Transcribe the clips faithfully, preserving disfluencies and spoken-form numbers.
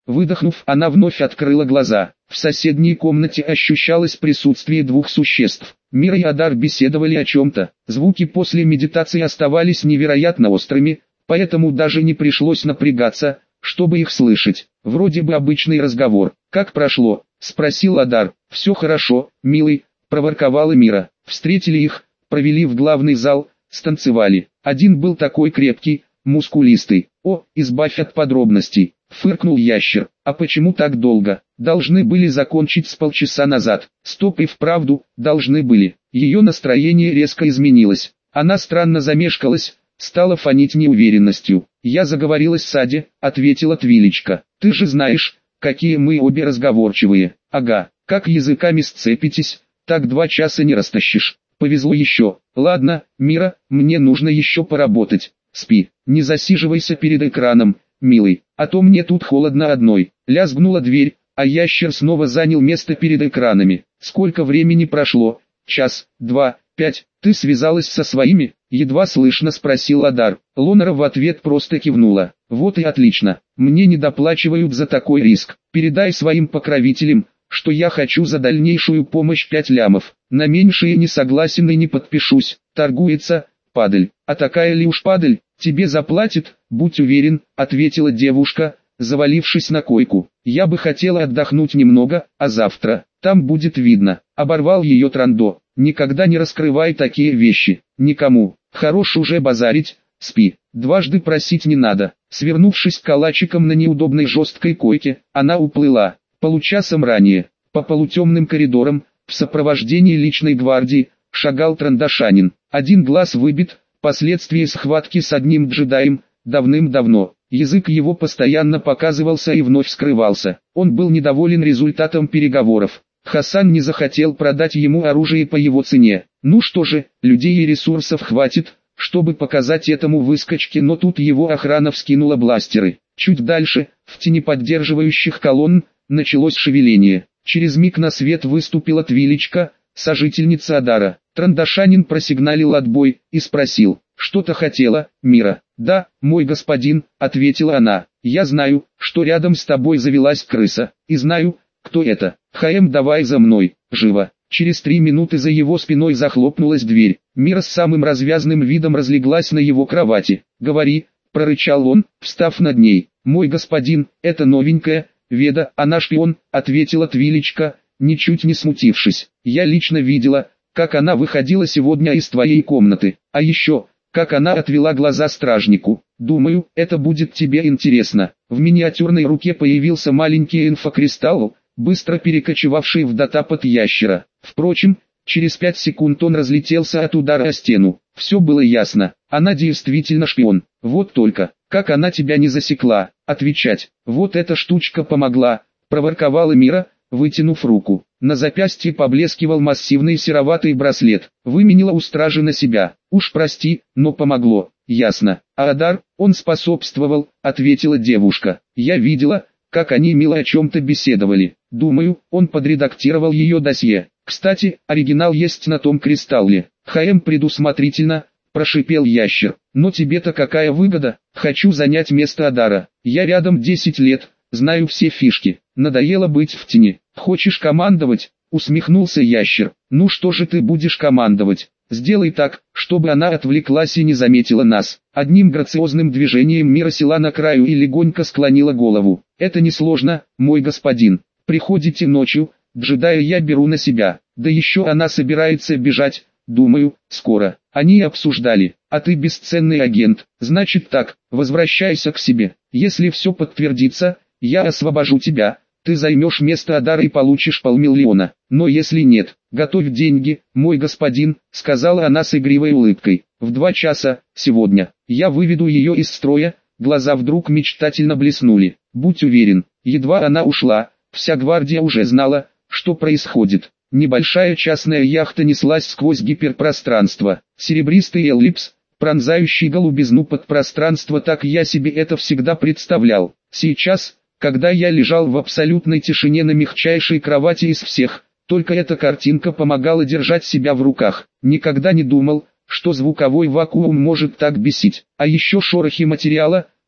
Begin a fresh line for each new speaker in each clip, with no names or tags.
Выдохнув, она вновь открыла глаза. В соседней комнате ощущалось присутствие двух существ. Мира и Адар беседовали о чем-то. Звуки после медитации оставались невероятно острыми, поэтому даже не пришлось напрягаться, чтобы их слышать. Вроде бы обычный разговор. «Как прошло?» — спросил Адар. «Все хорошо, милый», — проворковала Мира. Встретили их, провели в главный зал, станцевали. Один был такой крепкий, мускулистый. «О, избавь от подробностей», — фыркнул ящер. «А почему так долго? Должны были закончить с полчаса назад». Стоп, и вправду, должны были. Ее настроение резко изменилось. Она странно замешкалась, стала фонить неуверенностью. «Я заговорилась с Ади», — ответила Твилечка. «Ты же знаешь, какие мы обе разговорчивые». «Ага, как языками сцепитесь, так два часа не растащишь. Повезло еще. Ладно, Мира, мне нужно еще поработать. Спи, не засиживайся перед экраном, милый, а то мне тут холодно одной». Лязгнула дверь, а ящер снова занял место перед экранами. «Сколько времени прошло? Час, два, пять. Ты связалась со своими?» — едва слышно спросил Адар. Лонара в ответ просто кивнула. «Вот и отлично. Мне не доплачивают за такой риск. Передай своим покровителям, что я хочу за дальнейшую помощь пять лямов. На меньшее не согласен и не подпишусь». Торгуется, падаль. «А такая ли уж падаль, тебе заплатит, будь уверен», — ответила девушка, завалившись на койку. «Я бы хотела отдохнуть немного, а завтра, там будет видно», — оборвал ее Трандо. «Никогда не раскрывай такие вещи, никому. Хорош уже базарить, спи, дважды просить не надо». Свернувшись калачиком на неудобной жесткой койке, она уплыла. Получасом ранее, по полутемным коридорам, в сопровождении личной гвардии, шагал Трандашанин. Один глаз выбит, последствия схватки с одним джедаем, давным-давно. Язык его постоянно показывался и вновь скрывался. Он был недоволен результатом переговоров. Хасан не захотел продать ему оружие по его цене. Ну что же, людей и ресурсов хватит, чтобы показать этому выскочке, но тут его охрана вскинула бластеры. Чуть дальше, в тени поддерживающих колонн, началось шевеление. Через миг на свет выступила Твилечка, сожительница Адара. Трандашанин просигналил отбой и спросил: «Что-то хотела, Мира?» «Да, мой господин», — ответила она. «Я знаю, что рядом с тобой завелась крыса, и знаю, кто это. Хаэм, давай за мной, живо». Через три минуты за его спиной захлопнулась дверь. Мира с самым развязным видом разлеглась на его кровати. «Говори», — прорычал он, встав над ней. «Мой господин, это новенькая, Веда, она шпион», — ответила Твилечка, ничуть не смутившись. «Я лично видела, как она выходила сегодня из твоей комнаты, а еще, как она отвела глаза стражнику. Думаю, это будет тебе интересно». В миниатюрной руке появился маленький инфокристалл, быстро перекочевавший в датапад ящера. Впрочем, через пять секунд он разлетелся от удара о стену. Все было ясно, она действительно шпион. Вот только, как она тебя не засекла? Отвечать. Вот эта штучка помогла, проворковала Мира, вытянув руку. На запястье поблескивал массивный сероватый браслет. Выменила у стражи на себя. «Уж прости, но помогло». «Ясно. А Адар, он способствовал», — ответила девушка. «Я видела, как они мило о чем-то беседовали. Думаю, он подредактировал ее досье. Кстати, оригинал есть на том кристалле». «Хаэм предусмотрительно», — прошипел ящер. «Но тебе-то какая выгода? Хочу занять место Адара. Я рядом десять лет, знаю все фишки. Надоело быть в тени. Хочешь командовать?» — усмехнулся ящер. «Ну что же ты будешь командовать? Сделай так, чтобы она отвлеклась и не заметила нас». Одним грациозным движением Мира села на краю и легонько склонила голову. «Это несложно, мой господин. Приходите ночью, джедая я беру на себя. Да еще она собирается бежать, думаю, скоро». Они обсуждали. «А ты бесценный агент, значит так, возвращайся к себе. Если все подтвердится, я освобожу тебя, ты займешь место Адара и получишь полмиллиона. Но если нет, готовь деньги, мой господин», — сказала она с игривой улыбкой. «В два часа, сегодня, я выведу ее из строя». Глаза вдруг мечтательно блеснули. «Будь уверен, едва она ушла, вся гвардия уже знала, что происходит». Небольшая частная яхта неслась сквозь гиперпространство. Серебристый эллипс, пронзающий голубизну подпространства, так я себе это всегда представлял. Сейчас, когда я лежал в абсолютной тишине на мягчайшей кровати из всех, только эта картинка помогала держать себя в руках. Никогда не думал, что звуковой вакуум может так бесить. А еще шорохи материала,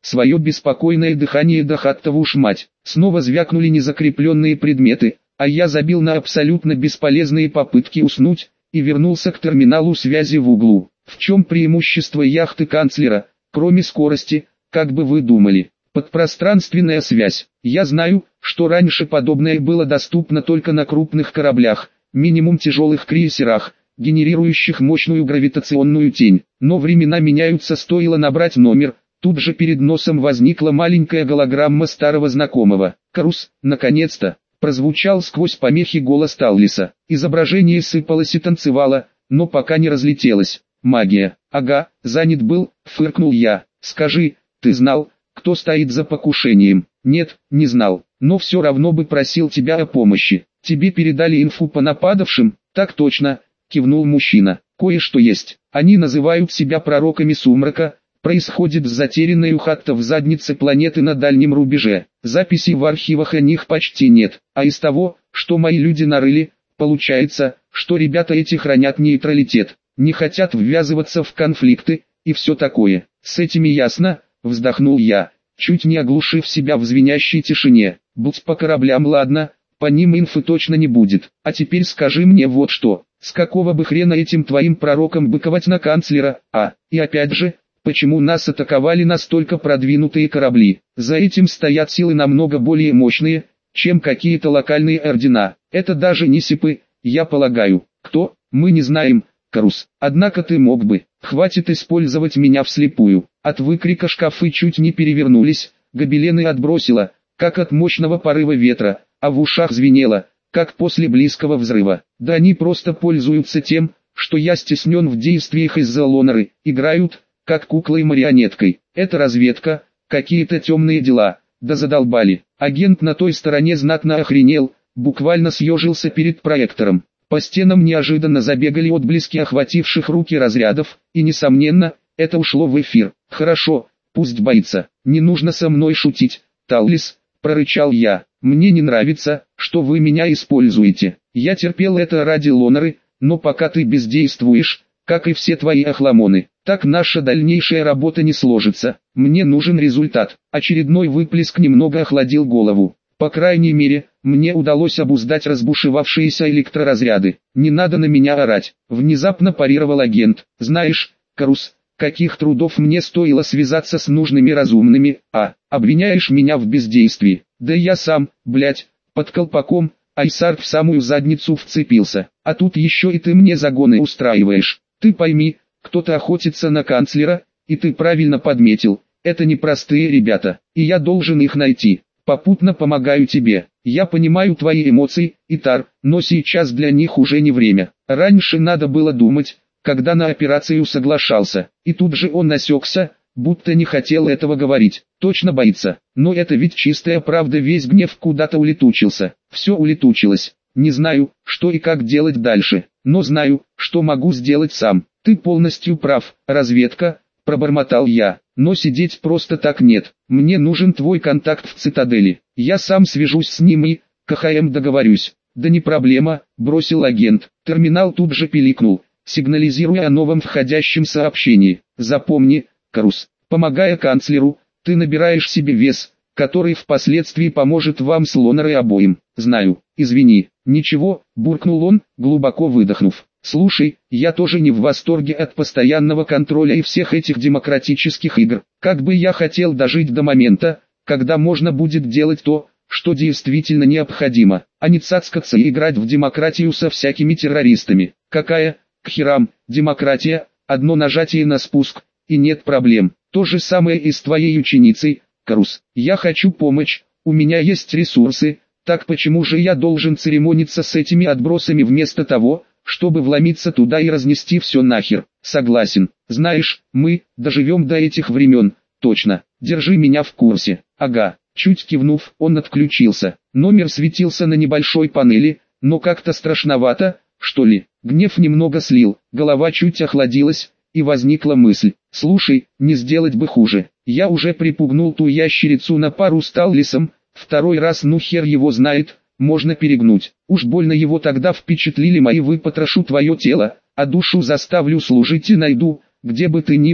свое беспокойное дыхание Дахаттова уж мать. Снова звякнули незакрепленные предметы, а я забил на абсолютно бесполезные попытки уснуть, и вернулся к терминалу связи в углу. В чем преимущество яхты канцлера, кроме скорости, как бы вы думали? Подпространственная связь. Я знаю, что раньше подобное было доступно только на крупных кораблях, минимум тяжелых крейсерах, генерирующих мощную гравитационную тень. Но времена меняются, стоило набрать номер, тут же перед носом возникла маленькая голограмма старого знакомого. «Карус, наконец-то!» прозвучал сквозь помехи голос Таллиса. Изображение сыпалось и танцевало, но пока не разлетелось. «Магия. Ага, занят был», фыркнул я. «Скажи, ты знал, кто стоит за покушением?» «Нет, не знал, но все равно бы просил тебя о помощи. Тебе передали инфу по нападавшим?» «Так точно», кивнул мужчина. «Кое-что есть. Они называют себя пророками сумрака. Происходит с затерянной у Хатта в заднице планеты на дальнем рубеже. Записей в архивах о них почти нет. А из того, что мои люди нарыли, получается, что ребята эти хранят нейтралитет, не хотят ввязываться в конфликты, и все такое. С этими ясно?» вздохнул я, чуть не оглушив себя в звенящей тишине. «Будь по кораблям, ладно, по ним инфы точно не будет. А теперь скажи мне вот что, с какого бы хрена этим твоим пророкам быковать на канцлера, а, и опять же, почему нас атаковали настолько продвинутые корабли? За этим стоят силы намного более мощные, чем какие-то локальные ордена. Это даже не сипы, я полагаю. Кто? Мы не знаем, Карус. Однако ты мог бы. Хватит использовать меня вслепую». От выкрика шкафы чуть не перевернулись, гобелены отбросило, как от мощного порыва ветра, а в ушах звенело, как после близкого взрыва. Да они просто пользуются тем, что я стеснен в действиях из-за лонеры, играют, как куклой-марионеткой. Это разведка, какие-то темные дела, да задолбали. Агент на той стороне знатно охренел, буквально съежился перед проектором. По стенам неожиданно забегали отблески охвативших руки разрядов, и несомненно, это ушло в эфир. «Хорошо, пусть боится, не нужно со мной шутить, Таллис», прорычал я. «Мне не нравится, что вы меня используете. Я терпел это ради лонеры, но пока ты бездействуешь, как и все твои охламоны, так наша дальнейшая работа не сложится. Мне нужен результат». Очередной выплеск немного охладил голову. По крайней мере, мне удалось обуздать разбушевавшиеся электроразряды. «Не надо на меня орать», внезапно парировал агент. «Знаешь, Карус, каких трудов мне стоило связаться с нужными разумными, а, обвиняешь меня в бездействии. Да я сам, блять, под колпаком, Айсар в самую задницу вцепился, а тут еще и ты мне загоны устраиваешь. Ты пойми, кто-то охотится на канцлера, и ты правильно подметил, это непростые ребята, и я должен их найти. Попутно помогаю тебе. Я понимаю твои эмоции, Итар, но сейчас для них уже не время. Раньше надо было думать, когда на операцию соглашался, и тут же он осекся, будто не хотел этого говорить. Точно боится, но это ведь чистая правда, весь гнев куда-то улетучился. Все улетучилось. Не знаю, что и как делать дальше, но знаю, что могу сделать сам. Ты полностью прав, разведка, пробормотал я, но сидеть просто так нет. Мне нужен твой контакт в цитадели. Я сам свяжусь с ним и, КХМ договорюсь. Да не проблема, бросил агент. Терминал тут же пиликнул, сигнализируя о новом входящем сообщении. Запомни, Карус, помогая канцлеру, ты набираешь себе вес, который впоследствии поможет вам с лонерой обоим. Знаю, извини. Ничего, буркнул он, глубоко выдохнув. Слушай, я тоже не в восторге от постоянного контроля и всех этих демократических игр. Как бы я хотел дожить до момента, когда можно будет делать то, что действительно необходимо, а не цацкаться и играть в демократию со всякими террористами. Какая, к херам, демократия, одно нажатие на спуск, и нет проблем. То же самое и с твоей ученицей, Карус. Я хочу помочь, у меня есть ресурсы, так почему же я должен церемониться с этими отбросами вместо того, чтобы вломиться туда и разнести все нахер? Согласен. Знаешь, мы доживем до этих времен, точно. Держи меня в курсе. Ага. Чуть кивнув, он отключился. Номер светился на небольшой панели, но как-то страшновато, что ли. Гнев немного слил, голова чуть охладилась, и возникла мысль. Слушай, не сделать бы хуже. Я уже припугнул ту ящерицу на пару с Таллисом, второй раз ну хер его знает, можно перегнуть. Уж больно его тогда впечатлили мои «выпотрошу твое тело, а душу заставлю служить и найду, где бы ты ни был»,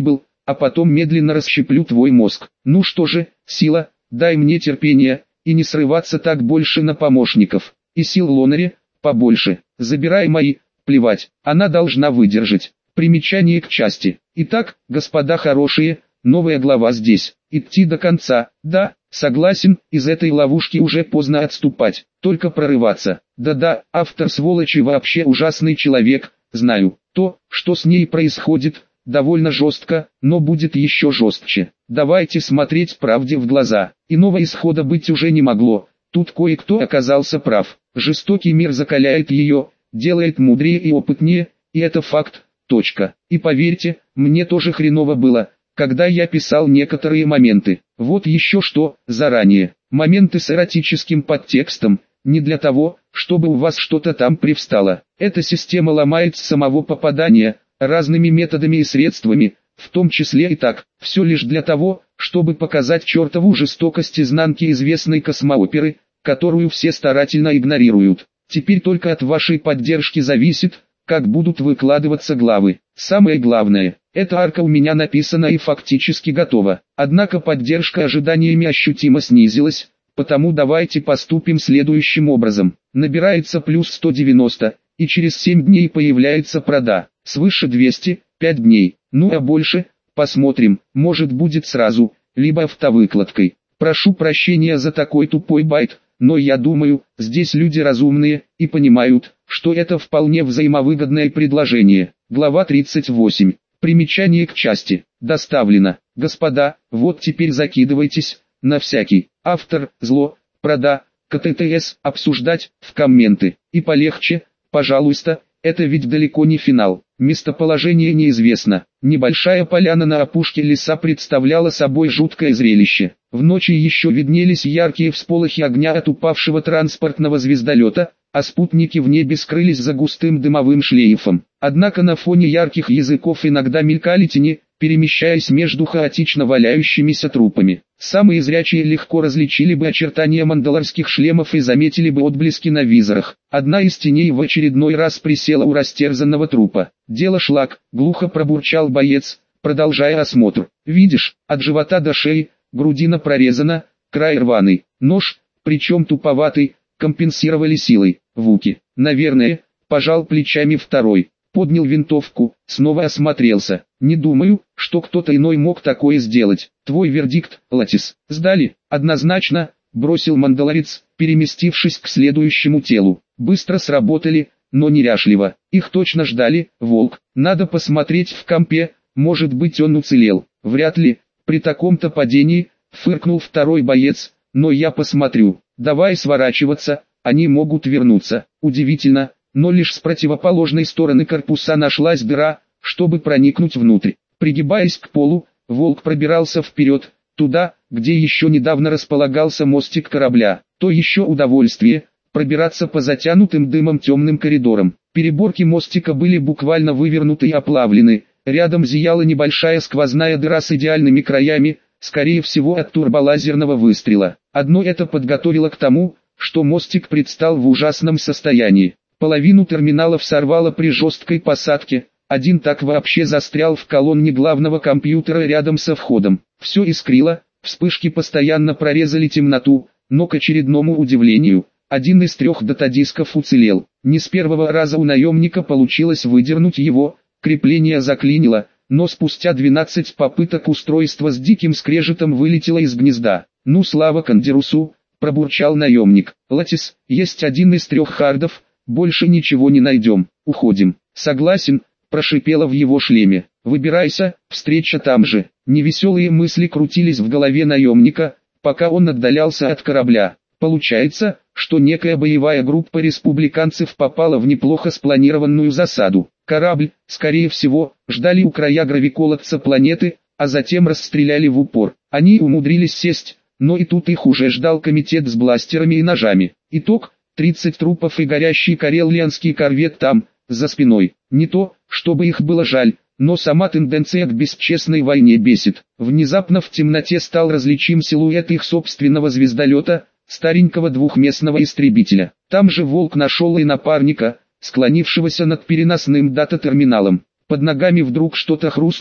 а потом медленно расщеплю твой мозг. Ну что же, Сила, дай мне терпения, и не срываться так больше на помощников. И сил Лонаре, побольше. Забирай мои, плевать, она должна выдержать. Примечание к части. Итак, господа хорошие, новая глава здесь. Идти до конца, да, согласен, из этой ловушки уже поздно отступать, только прорываться. Да-да, автор сволочи вообще ужасный человек, знаю. То, что с ней происходит, довольно жестко, но будет еще жестче. Давайте смотреть правде в глаза. Иного исхода быть уже не могло. Тут кое-кто оказался прав. Жестокий мир закаляет ее, делает мудрее и опытнее, и это факт, точка. И поверьте, мне тоже хреново было, когда я писал некоторые моменты. Вот еще что, заранее. Моменты с эротическим подтекстом, не для того, чтобы у вас что-то там привстало. Эта система ломает с самого попадания, разными методами и средствами, в том числе и так, все лишь для того, чтобы показать чертову жестокость изнанки известной космооперы, которую все старательно игнорируют. Теперь только от вашей поддержки зависит, как будут выкладываться главы. Самое главное, эта арка у меня написана и фактически готова. Однако поддержка ожиданиями ощутимо снизилась, потому давайте поступим следующим образом. Набирается плюс сто девяносто, и через семь дней появляется прода. Свыше двести, пять дней. Ну а больше, посмотрим, может будет сразу, либо автовыкладкой. Прошу прощения за такой тупой байт, но я думаю, здесь люди разумные, и понимают, что это вполне взаимовыгодное предложение. Глава тридцать восемь. Примечание к части. Доставлено. Господа, вот теперь закидывайтесь, на всякий. Автор, зло, прода, КТТС, обсуждать, в комменты. И полегче, пожалуйста, это ведь далеко не финал. Местоположение неизвестно. Небольшая поляна на опушке леса представляла собой жуткое зрелище. В ночи еще виднелись яркие всполохи огня от упавшего транспортного звездолета, а спутники в небе скрылись за густым дымовым шлейфом. Однако на фоне ярких языков иногда мелькали тени, перемещаясь между хаотично валяющимися трупами. Самые зрячие легко различили бы очертания мандалорских шлемов и заметили бы отблески на визорах. Одна из теней в очередной раз присела у растерзанного трупа. «Дело шлак», — глухо пробурчал боец, продолжая осмотр. «Видишь, от живота до шеи, грудина прорезана, край рваный, нож, причем туповатый, компенсировали силой. Вуки, наверное», — пожал плечами второй. Поднял винтовку, снова осмотрелся. «Не думаю, что кто-то иной мог такое сделать. Твой вердикт, Латис, сдали?» «Однозначно», — бросил мандалорец, переместившись к следующему телу. «Быстро сработали, но неряшливо. Их точно ждали, волк. Надо посмотреть в компе, может быть он уцелел». «Вряд ли, при таком-то падении», — фыркнул второй боец, «но я посмотрю. Давай сворачиваться, они могут вернуться». Удивительно, но лишь с противоположной стороны корпуса нашлась дыра, чтобы проникнуть внутрь. Пригибаясь к полу, волк пробирался вперед, туда, где еще недавно располагался мостик корабля. То еще удовольствие, пробираться по затянутым дымом темным коридорам. Переборки мостика были буквально вывернуты и оплавлены, рядом зияла небольшая сквозная дыра с идеальными краями, скорее всего от турболазерного выстрела. Одно это подготовило к тому, что мостик предстал в ужасном состоянии. Половину терминалов сорвало при жесткой посадке, один так вообще застрял в колонне главного компьютера рядом со входом. Все искрило, вспышки постоянно прорезали темноту, но к очередному удивлению, один из трех датадисков уцелел. Не с первого раза у наемника получилось выдернуть его, крепление заклинило, но спустя двенадцать попыток устройство с диким скрежетом вылетело из гнезда. «Ну слава Кандерусу», — пробурчал наемник. «Латис, есть один из трех хардов, больше ничего не найдем, уходим». «Согласен», — прошипело в его шлеме. «Выбирайся, встреча там же». Невеселые мысли крутились в голове наемника, пока он отдалялся от корабля. Получается, что некая боевая группа республиканцев попала в неплохо спланированную засаду. Корабль, скорее всего, ждали у края гравиколодца планеты, а затем расстреляли в упор. Они умудрились сесть, но и тут их уже ждал комитет с бластерами и ножами. Итог: тридцать трупов и горящий карелианский корвет там, за спиной. Не то, чтобы их было жаль, но сама тенденция к бесчестной войне бесит. Внезапно в темноте стал различим силуэт их собственного звездолета, старенького двухместного истребителя. Там же волк нашел и напарника, склонившегося над переносным дата-терминалом. Под ногами вдруг что-то хрустнуло,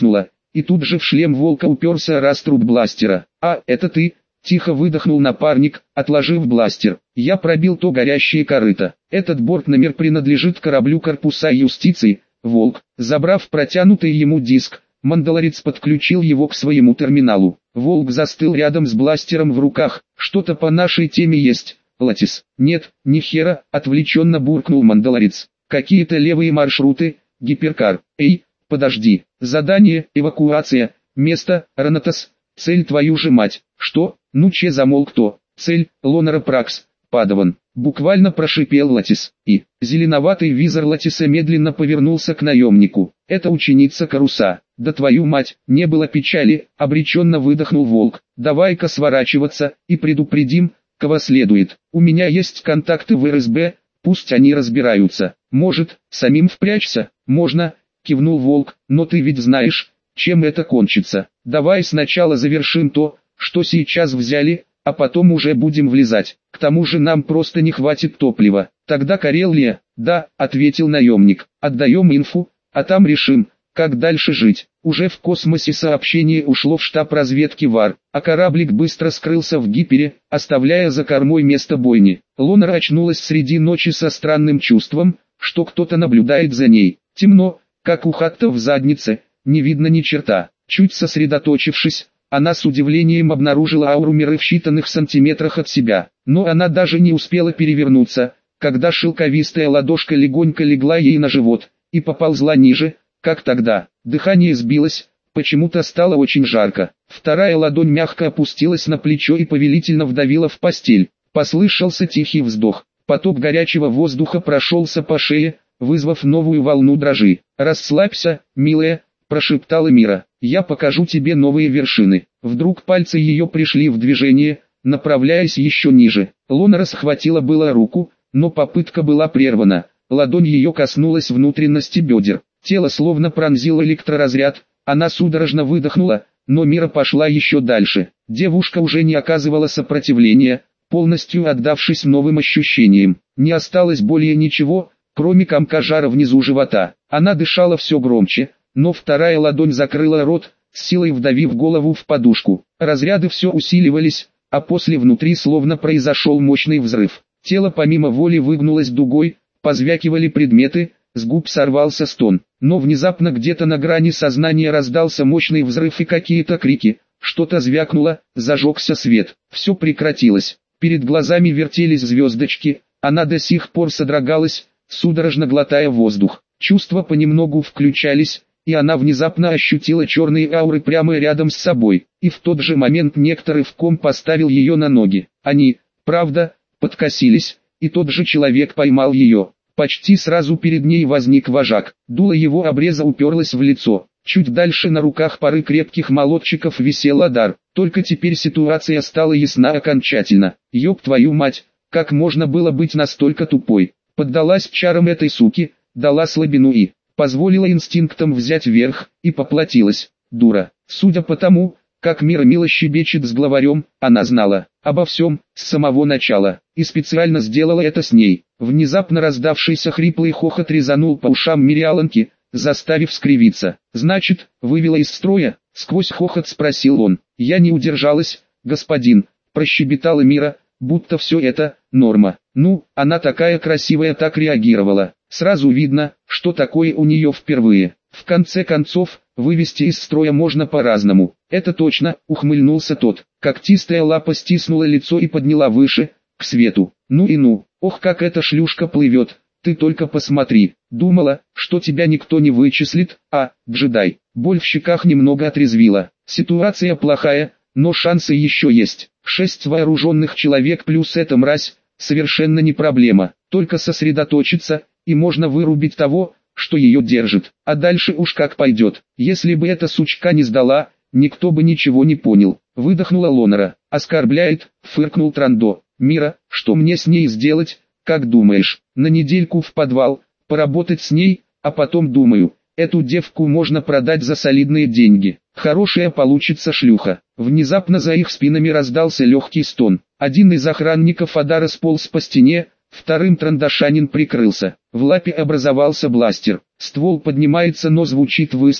и тут же в шлем волка уперся раструб бластера. «А, это ты?» — тихо выдохнул напарник, отложив бластер. «Я пробил то горящее корыто. Этот бортномер принадлежит кораблю корпуса юстиции, Волк». Забрав протянутый ему диск, мандалорец подключил его к своему терминалу. Волк застыл рядом с бластером в руках. «Что-то по нашей теме есть, Латис?» «Нет, ни хера», — отвлеченно буркнул мандалорец. «Какие-то левые маршруты, гиперкар». «Эй, подожди. Задание, эвакуация, место, Ранатос, цель твою же мать». «Что? Ну че замолк то?» «Цель, Лонера Пракс, Падаван», — буквально прошипел Латис. И зеленоватый визор Латиса медленно повернулся к наемнику. «Это ученица Каруса». «Да твою мать, не было печали», — обреченно выдохнул Волк. «Давай-ка сворачиваться, и предупредим, кого следует. У меня есть контакты в эр эс бэ, пусть они разбираются. Может, самим впрячься?» «Можно», — кивнул Волк, — «но ты ведь знаешь, чем это кончится. Давай сначала завершим то, что сейчас взяли, а потом уже будем влезать. К тому же нам просто не хватит топлива». «Тогда Карелия?» «Да», — ответил наемник. «Отдаем инфу, а там решим, как дальше жить». Уже в космосе сообщение ушло в штаб разведки ВАР, а кораблик быстро скрылся в гипере, оставляя за кормой место бойни. Лонера очнулась среди ночи со странным чувством, что кто-то наблюдает за ней. Темно, как у Хатта в заднице, не видно ни черта. Чуть сосредоточившись, она с удивлением обнаружила ауру мира в считанных сантиметрах от себя. Но она даже не успела перевернуться, когда шелковистая ладошка легонько легла ей на живот и поползла ниже, как тогда. Дыхание сбилось, почему-то стало очень жарко. Вторая ладонь мягко опустилась на плечо и повелительно вдавила в постель. Послышался тихий вздох. Поток горячего воздуха прошелся по шее, вызвав новую волну дрожи. «Расслабься, милая», — прошептала Мира. «Я покажу тебе новые вершины». Вдруг пальцы ее пришли в движение, направляясь еще ниже. Лонера схватила было руку, но попытка была прервана. Ладонь ее коснулась внутренности бедер. Тело словно пронзил электроразряд, она судорожно выдохнула, но Мира пошла еще дальше. Девушка уже не оказывала сопротивления, полностью отдавшись новым ощущениям. Не осталось более ничего, кроме комка жара внизу живота. Она дышала все громче, но вторая ладонь закрыла рот, с силой вдавив голову в подушку. Разряды все усиливались, а после внутри словно произошел мощный взрыв. Тело помимо воли выгнулось дугой, позвякивали предметы, с губ сорвался стон. Но внезапно где-то на грани сознания раздался мощный взрыв и какие-то крики. Что-то звякнуло, зажегся свет. Все прекратилось. Перед глазами вертелись звездочки, она до сих пор содрогалась, судорожно глотая воздух. Чувства понемногу включались, и она внезапно ощутила черные ауры прямо рядом с собой. И в тот же момент некто рывком поставил ее на ноги. Они, правда, подкосились, и тот же человек поймал ее. Почти сразу перед ней возник вожак. Дуло его обреза уперлось в лицо. Чуть дальше на руках пары крепких молотчиков висел Адар. Только теперь ситуация стала ясна окончательно. Ёб твою мать, как можно было быть настолько тупой? Поддалась чарам этой суки, дала слабину и позволила инстинктам взять верх, и поплатилась. Дура. Судя по тому, как Мира мило щебечет с главарем, она знала обо всем, с самого начала, и специально сделала это с ней. Внезапно раздавшийся хриплый хохот резанул по ушам Мириаланки, заставив скривиться. «Значит, вывела из строя?» — сквозь хохот спросил он. «Я не удержалась, господин», — прощебетала Мира, будто все это — норма. Ну, она такая красивая так реагировала. Сразу видно, что такое у нее впервые. В конце концов, вывести из строя можно по-разному. «Это точно», — ухмыльнулся тот. Когтистая лапа стиснула лицо и подняла выше, к свету. «Ну и ну, ох как эта шлюшка плывет, ты только посмотри. Думала, что тебя никто не вычислит, а, джедай». Боль в щеках немного отрезвила. Ситуация плохая, но шансы еще есть. Шесть вооруженных человек плюс эта мразь, совершенно не проблема. Только сосредоточиться, и можно вырубить того, что ее держит. А дальше уж как пойдет. Если бы эта сучка не сдала, никто бы ничего не понял. Выдохнула Лонера. «Оскорбляет», — фыркнул Трандо. «Мира, что мне с ней сделать, как думаешь? На недельку в подвал, поработать с ней, а потом думаю, эту девку можно продать за солидные деньги. Хорошая получится шлюха». Внезапно за их спинами раздался легкий стон. Один из охранников Адара сполз по стене, вторым трандашанин прикрылся. В лапе образовался бластер. Ствол поднимается, но звучит выстрел,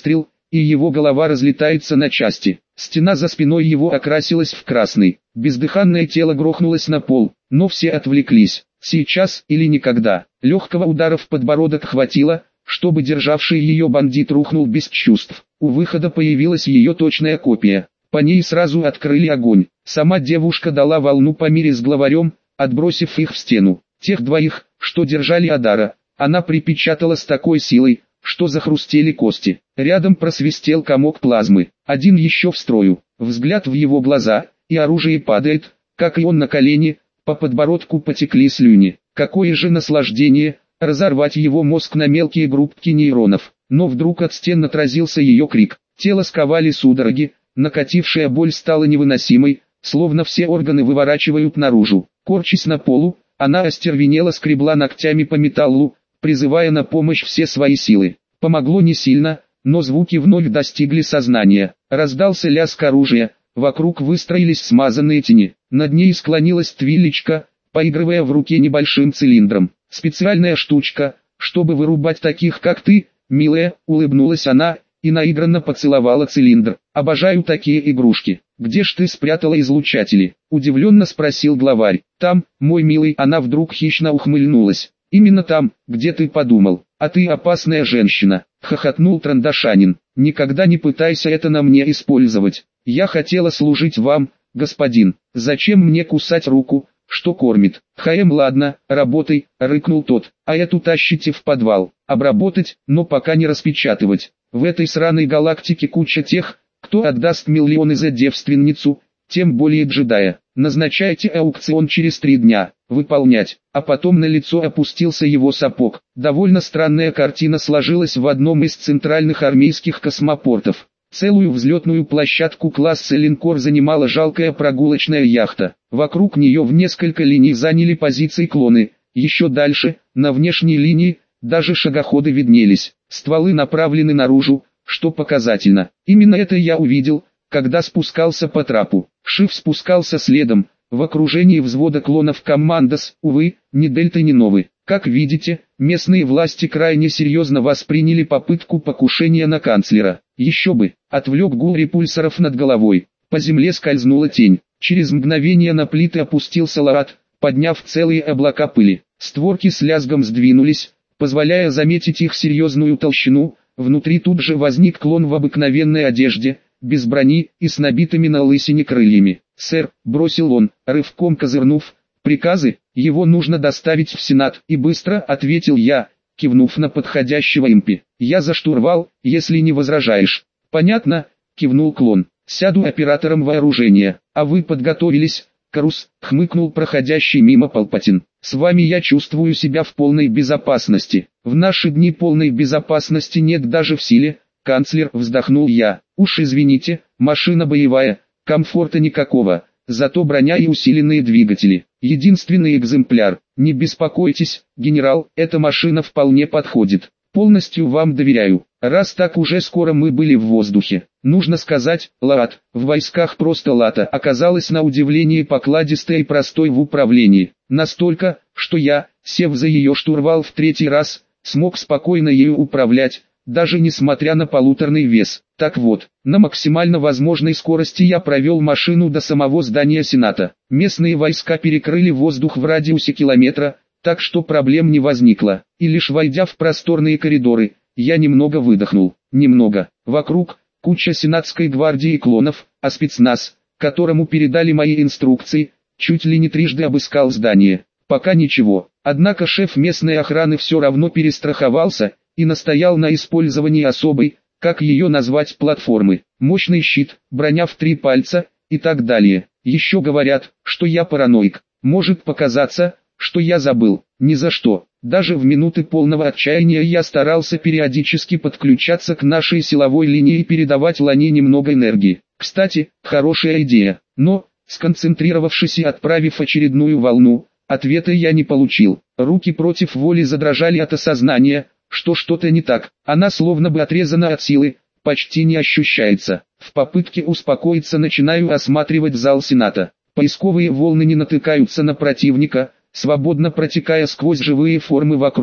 и его голова разлетается на части. Стена за спиной его окрасилась в красный. Бездыханное тело грохнулось на пол, но все отвлеклись. Сейчас или никогда. Легкого удара в подбородок хватило, чтобы державший ее бандит рухнул без чувств. У выхода появилась ее точная копия. По ней сразу открыли огонь. Сама девушка дала волну по мире с главарем, отбросив их в стену. Тех двоих, что держали Адара, она припечатала с такой силой, что захрустели кости. Рядом просвистел комок плазмы. Один еще в строю. Взгляд в его глаза, и оружие падает, как и он на колени, по подбородку потекли слюни. Какое же наслаждение, разорвать его мозг на мелкие группки нейронов. Но вдруг от стен отразился ее крик. Тело сковали судороги, накатившая боль стала невыносимой, словно все органы выворачивают наружу. Корчась на полу, она остервенело скребла ногтями по металлу, призывая на помощь все свои силы. Помогло не сильно, но звуки вновь достигли сознания. Раздался лязг оружия, вокруг выстроились смазанные тени. Над ней склонилась Твилечка, поигрывая в руке небольшим цилиндром. «Специальная штучка, чтобы вырубать таких как ты, милая», — улыбнулась она, и наигранно поцеловала цилиндр. «Обожаю такие игрушки. Где ж ты спрятала излучатели?» — удивленно спросил главарь. «Там, мой милый», — она вдруг хищно ухмыльнулась. «Именно там, где ты подумал. А ты опасная женщина», — хохотнул Трандашанин. «Никогда не пытайся это на мне использовать. Я хотела служить вам, господин. Зачем мне кусать руку, что кормит?» «Хаем, ладно, работай», — рыкнул тот. «А эту тащите в подвал. Обработать, но пока не распечатывать. В этой сраной галактике куча тех, кто отдаст миллионы за девственницу, тем более джедая. Назначайте аукцион через три дня. Выполнять». А потом на лицо опустился его сапог. Довольно странная картина сложилась в одном из центральных армейских космопортов. Целую взлетную площадку класса линкор занимала жалкая прогулочная яхта. Вокруг нее в несколько линий заняли позиции клоны. Еще дальше, на внешней линии, даже шагоходы виднелись. Стволы направлены наружу, что показательно. Именно это я увидел, когда спускался по трапу. Шиф спускался следом, в окружении взвода клонов Коммандос, увы, ни Дельты, ни Новы. Как видите, местные власти крайне серьезно восприняли попытку покушения на канцлера. Еще бы, отвлек гул репульсоров над головой. По земле скользнула тень. Через мгновение на плиты опустился Лаат, подняв целые облака пыли. Створки с лязгом сдвинулись, позволяя заметить их серьезную толщину. Внутри тут же возник клон в обыкновенной одежде, без брони и с набитыми на лысине крыльями. «Сэр», — бросил он, рывком козырнув, — «приказы, его нужно доставить в Сенат». «И быстро», — ответил я, кивнув на подходящего импи. «Я за штурвал, если не возражаешь». «Понятно», — кивнул клон. «Сяду оператором вооружения». «А вы подготовились, Карус?» — хмыкнул проходящий мимо Палпатин. «С вами я чувствую себя в полной безопасности». «В наши дни полной безопасности нет даже в силе, канцлер», — вздохнул я. «Уж извините, машина боевая, комфорта никакого, зато броня и усиленные двигатели. Единственный экземпляр. Не беспокойтесь, генерал, эта машина вполне подходит. Полностью вам доверяю. Раз так, уже скоро мы были в воздухе. Нужно сказать, Лаат, в войсках просто Лата оказалась на удивление покладистой и простой в управлении. Настолько, что я, сев за ее штурвал в третий раз, смог спокойно ею управлять, даже несмотря на полуторный вес. Так вот, на максимально возможной скорости я провел машину до самого здания Сената. Местные войска перекрыли воздух в радиусе километра, так что проблем не возникло. И лишь войдя в просторные коридоры, я немного выдохнул. Немного. Вокруг куча сенатской гвардии и клонов, а спецназ, которому передали мои инструкции, чуть ли не трижды обыскал здание. Пока ничего. Однако шеф местной охраны все равно перестраховался и настоял на использовании особой, как ее назвать, платформы. Мощный щит, броня в три пальца и так далее. Еще говорят, что я параноик. Может показаться, что я забыл. Ни за что. Даже в минуты полного отчаяния я старался периодически подключаться к нашей силовой линии и передавать Лане немного энергии. Кстати, хорошая идея. Но, сконцентрировавшись и отправив очередную волну, ответа я не получил. Руки против воли задрожали от осознания, что что-то не так. Она словно бы отрезана от силы, почти не ощущается. В попытке успокоиться начинаю осматривать зал Сената. Поисковые волны не натыкаются на противника, свободно протекая сквозь живые формы вокруг.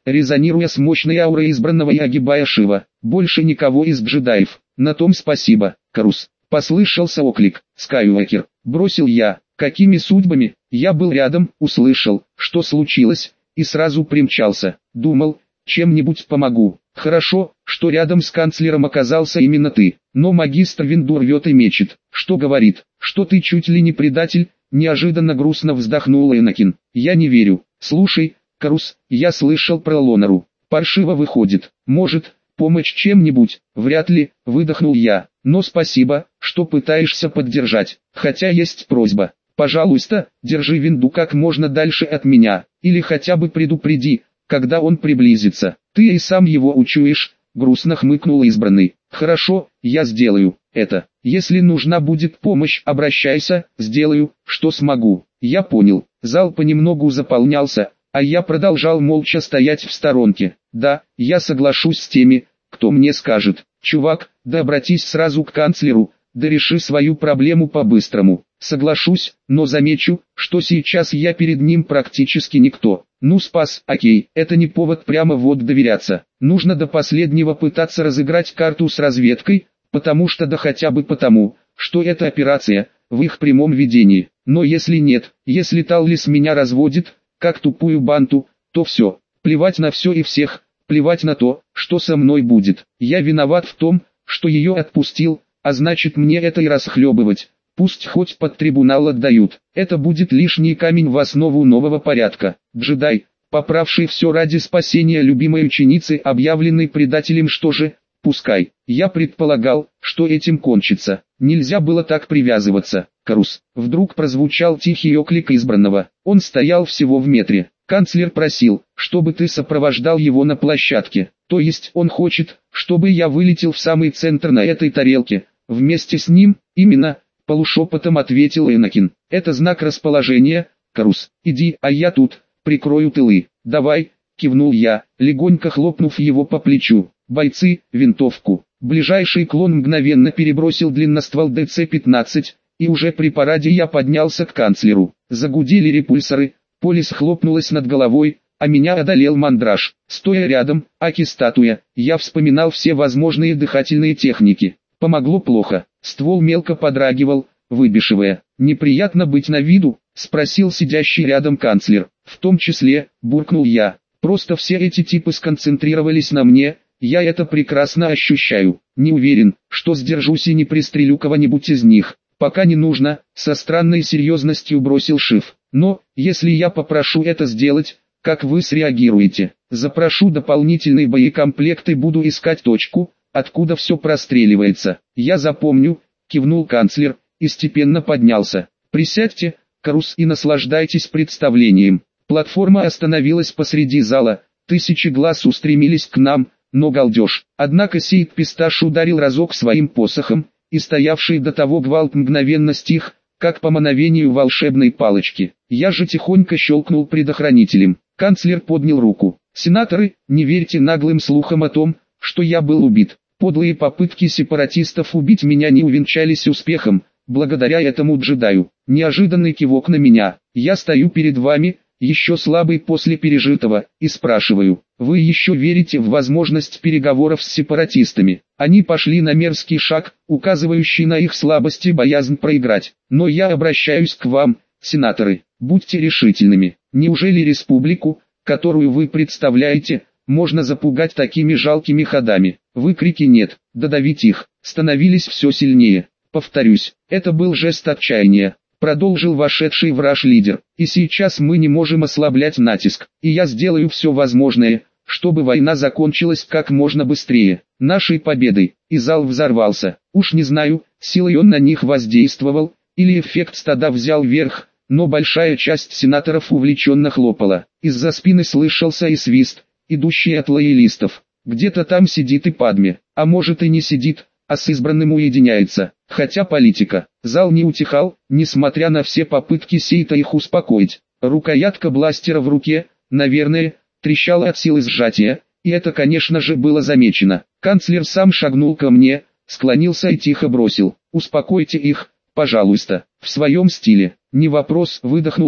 резонируя с мощной аурой избранного и огибая Шива. Больше никого из джедаев. На том спасибо, Карус. Послышался оклик. Скайуокер. Бросил я. Какими судьбами? Я был рядом, услышал, что случилось, и сразу примчался. Думал, чем-нибудь помогу. Хорошо, что рядом с канцлером оказался именно ты. Но магистр Виндур рвет и мечет. Что говорит? Что ты чуть ли не предатель? Неожиданно грустно вздохнул Энакин. Я не верю. Слушай, Карус, я слышал про Лонару. Паршиво выходит. Может, помочь чем-нибудь? Вряд ли, выдохнул я. Но спасибо, что пытаешься поддержать. Хотя есть просьба. Пожалуйста, держи Винду как можно дальше от меня. Или хотя бы предупреди, когда он приблизится. Ты и сам его учуешь, грустно хмыкнул избранный. Хорошо, я сделаю это. Если нужна будет помощь, обращайся, сделаю, что смогу. Я понял. Зал понемногу заполнялся, а я продолжал молча стоять в сторонке. Да, я соглашусь с теми, кто мне скажет: чувак, да обратись сразу к канцлеру, да реши свою проблему по-быстрому. Соглашусь, но замечу, что сейчас я перед ним практически никто. Ну спас, окей, это не повод прямо вот доверяться. Нужно до последнего пытаться разыграть карту с разведкой, потому что да хотя бы потому, что это операция, в их прямом ведении. Но если нет, если Таллис меня разводит, как тупую банту, то все, плевать на все и всех, плевать на то, что со мной будет. Я виноват в том, что ее отпустил, а значит мне это и расхлебывать. Пусть хоть под трибунал отдают. Это будет лишний камень в основу нового порядка. Джедай, поправший все ради спасения любимой ученицы, объявленный предателем, что же? Пускай. Я предполагал, что этим кончится. Нельзя было так привязываться. Карус. Вдруг прозвучал тихий оклик избранного. Он стоял всего в метре. Канцлер просил, чтобы ты сопровождал его на площадке. То есть он хочет, чтобы я вылетел в самый центр на этой тарелке. Вместе с ним, именно, полушепотом ответил Энакин. Это знак расположения, Карус. Иди, а я тут, прикрою тылы. Давай, кивнул я, легонько хлопнув его по плечу. Бойцы, винтовку. Ближайший клон мгновенно перебросил длинноствол дэ цэ пятнадцать, и уже при параде я поднялся к канцлеру. Загудели репульсоры, поле схлопнулось над головой, а меня одолел мандраж. Стоя рядом, аки статуя, я вспоминал все возможные дыхательные техники. Помогло плохо, ствол мелко подрагивал, выбешивая. «Неприятно быть на виду?» — спросил сидящий рядом канцлер. «В том числе», — буркнул я. «Просто все эти типы сконцентрировались на мне, я это прекрасно ощущаю. Не уверен, что сдержусь и не пристрелю кого-нибудь из них. Пока не нужно», — со странной серьезностью бросил Шив. «Но, если я попрошу это сделать, как вы среагируете? Запрошу дополнительный боекомплект и буду искать точку, откуда все простреливается». «Я запомню», — кивнул канцлер, и степенно поднялся. «Присядьте, Карус, и наслаждайтесь представлением». Платформа остановилась посреди зала, тысячи глаз устремились к нам, но галдеж. Однако Сейд Писташ ударил разок своим посохом, и стоявший до того гвалт мгновенно стих, как по мановению волшебной палочки. Я же тихонько щелкнул предохранителем. Канцлер поднял руку. «Сенаторы, не верьте наглым слухам о том, что я был убит. Подлые попытки сепаратистов убить меня не увенчались успехом, благодаря этому джедаю». Неожиданный кивок на меня. «Я стою перед вами, еще слабый после пережитого, и спрашиваю, вы еще верите в возможность переговоров с сепаратистами?» Они пошли на мерзкий шаг, указывающий на их слабость и боязнь проиграть. «Но я обращаюсь к вам, сенаторы, будьте решительными. Неужели республику, которую вы представляете, можно запугать такими жалкими ходами?» Выкрики «нет», додавить их, становились все сильнее. «Повторюсь, это был жест отчаяния», — продолжил вошедший в раж лидер. «И сейчас мы не можем ослаблять натиск, и я сделаю все возможное, чтобы война закончилась как можно быстрее, нашей победой». И зал взорвался. Уж не знаю, силой он на них воздействовал, или эффект стада взял верх, но большая часть сенаторов увлеченно хлопала. Из-за спины слышался и свист, идущий от лоялистов. Где-то там сидит и Падме, а может и не сидит, а с избранным уединяется. Хотя политика. Зал не утихал, несмотря на все попытки Сейта их успокоить. Рукоятка бластера в руке, наверное, трещала от силы сжатия, и это, конечно же, было замечено. Канцлер сам шагнул ко мне, склонился и тихо бросил: «Успокойте их, пожалуйста». В своем стиле. «Не вопрос», — выдохнул я.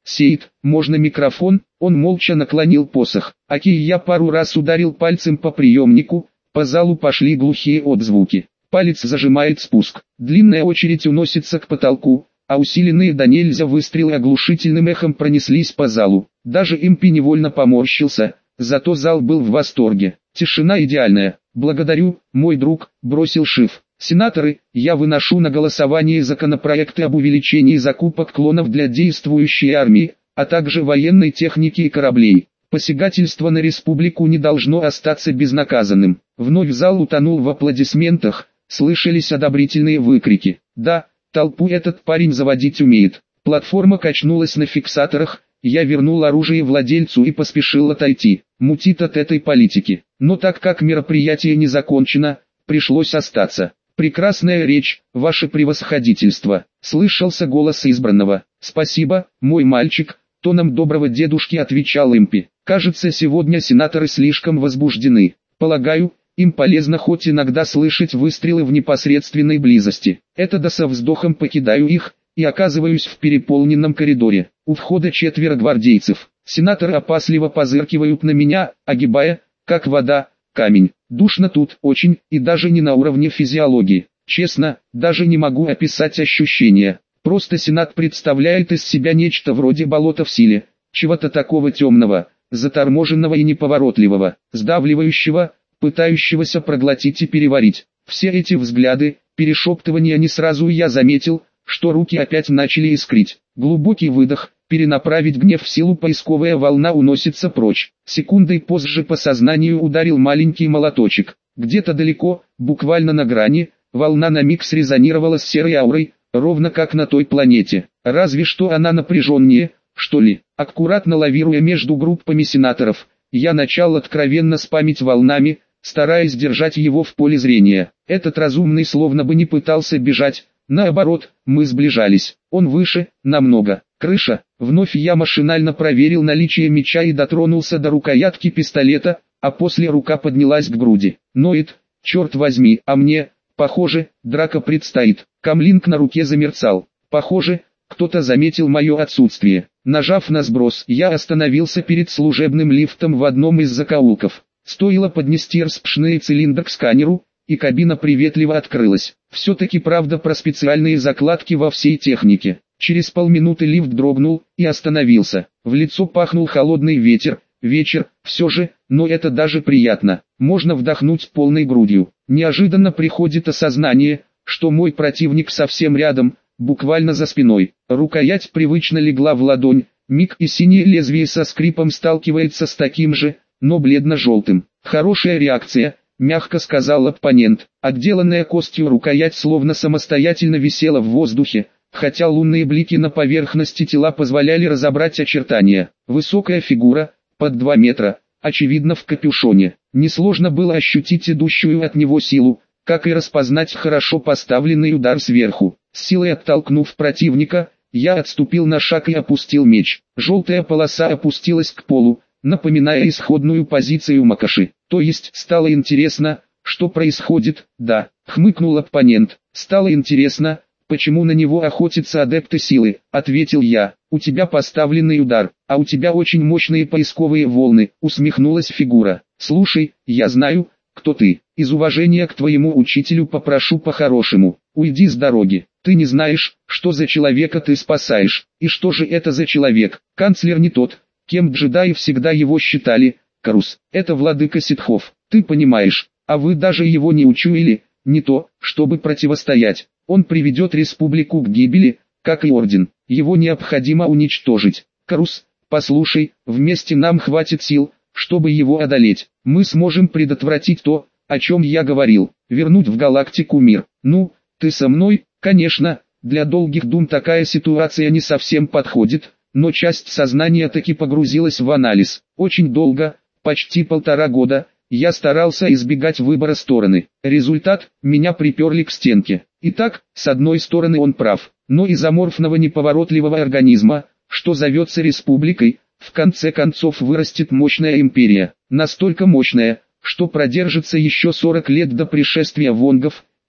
Сейд, можно микрофон?» Он молча наклонил посох. Окей, я пару раз ударил пальцем по приемнику, по залу пошли глухие отзвуки. Палец зажимает спуск. Длинная очередь уносится к потолку, а усиленные до нельзя выстрелы оглушительным эхом пронеслись по залу. Даже Импи невольно поморщился, зато зал был в восторге. Тишина идеальная. «Благодарю, мой друг», — бросил Шиф. «Сенаторы, я выношу на голосование законопроекты об увеличении закупок клонов для действующей армии, а также военной техники и кораблей. Посягательство на республику не должно остаться безнаказанным». Вновь зал утонул в аплодисментах, слышались одобрительные выкрики. «Да, толпу этот парень заводить умеет». Платформа качнулась на фиксаторах, я вернул оружие владельцу и поспешил отойти. Мутит от этой политики. Но так как мероприятие не закончено, пришлось остаться. «Прекрасная речь, ваше превосходительство», — слышался голос избранного. «Спасибо, мой мальчик», — тоном доброго дедушки отвечал Импи. «Кажется, сегодня сенаторы слишком возбуждены. Полагаю, им полезно хоть иногда слышать выстрелы в непосредственной близости. Это да со вздохом покидаю их и оказываюсь в переполненном коридоре. У входа четверо гвардейцев. Сенаторы опасливо позыркивают на меня, огибая, как вода, камень. Душно тут, очень, и даже не на уровне физиологии. Честно, даже не могу описать ощущения. Просто Сенат представляет из себя нечто вроде болота в силе, чего-то такого темного, заторможенного и неповоротливого, сдавливающего, пытающегося проглотить и переварить. Все эти взгляды, перешептывания, не сразу я заметил, что руки опять начали искрить. Глубокий выдох, перенаправить гнев в силу, поисковая волна уносится прочь. Секундой позже по сознанию ударил маленький молоточек. Где-то далеко, буквально на грани, волна на миг срезонировала с серой аурой, ровно как на той планете. Разве что она напряженнее, что ли. Аккуратно лавируя между группами сенаторов, я начал откровенно спамить волнами, стараясь держать его в поле зрения. Этот разумный словно бы не пытался бежать, наоборот, мы сближались. Он выше, намного. Крыша. Вновь я машинально проверил наличие меча и дотронулся до рукоятки пистолета, а после рука поднялась к груди. Ноет, черт возьми, а мне, похоже, драка предстоит. Камлинг на руке замерцал. Похоже, кто-то заметил мое отсутствие. Нажав на сброс, я остановился перед служебным лифтом в одном из закоулков. Стоило поднести распшный цилиндр к сканеру, и кабина приветливо открылась. Все-таки правда про специальные закладки во всей технике. Через полминуты лифт дрогнул и остановился. В лицо пахнул холодный ветер. Вечер, все же, но это даже приятно. Можно вдохнуть полной грудью. Неожиданно приходит осознание, что мой противник совсем рядом, буквально за спиной. Рукоять привычно легла в ладонь, миг и синее лезвие со скрипом сталкивается с таким же, но бледно-желтым. Хорошая реакция, мягко сказал оппонент. Отделанная костью рукоять словно самостоятельно висела в воздухе, хотя лунные блики на поверхности тела позволяли разобрать очертания. Высокая фигура, под два метра, очевидно в капюшоне. Несложно было ощутить идущую от него силу, как и распознать хорошо поставленный удар сверху. С силой оттолкнув противника, я отступил на шаг и опустил меч. Желтая полоса опустилась к полу, напоминая исходную позицию Макоши. То есть стало интересно, что происходит. Да, хмыкнул оппонент. Стало интересно, почему на него охотятся адепты силы, ответил я. У тебя поставленный удар, а у тебя очень мощные поисковые волны, усмехнулась фигура. Слушай, я знаю, кто ты. Из уважения к твоему учителю попрошу по-хорошему. Уйди с дороги. Ты не знаешь, что за человека ты спасаешь. И что же это за человек? Канцлер не тот, кем джедаи всегда его считали. Карус, это владыка ситхов. Ты понимаешь, а вы даже его не учуяли. Не то, чтобы противостоять. Он приведет республику к гибели, как и орден. Его необходимо уничтожить. Карус, послушай, вместе нам хватит сил, чтобы его одолеть. Мы сможем предотвратить то, о чем я говорил. Вернуть в галактику мир. Ну, ты со мной? Конечно, для долгих дум такая ситуация не совсем подходит, но часть сознания таки погрузилась в анализ. Очень долго, почти полтора года, я старался избегать выбора стороны. Результат, меня приперли к стенке. Итак, с одной стороны он прав, но из аморфного неповоротливого организма, что зовется республикой, в конце концов вырастет мощная империя. Настолько мощная, что продержится еще сорок лет до пришествия вонгов,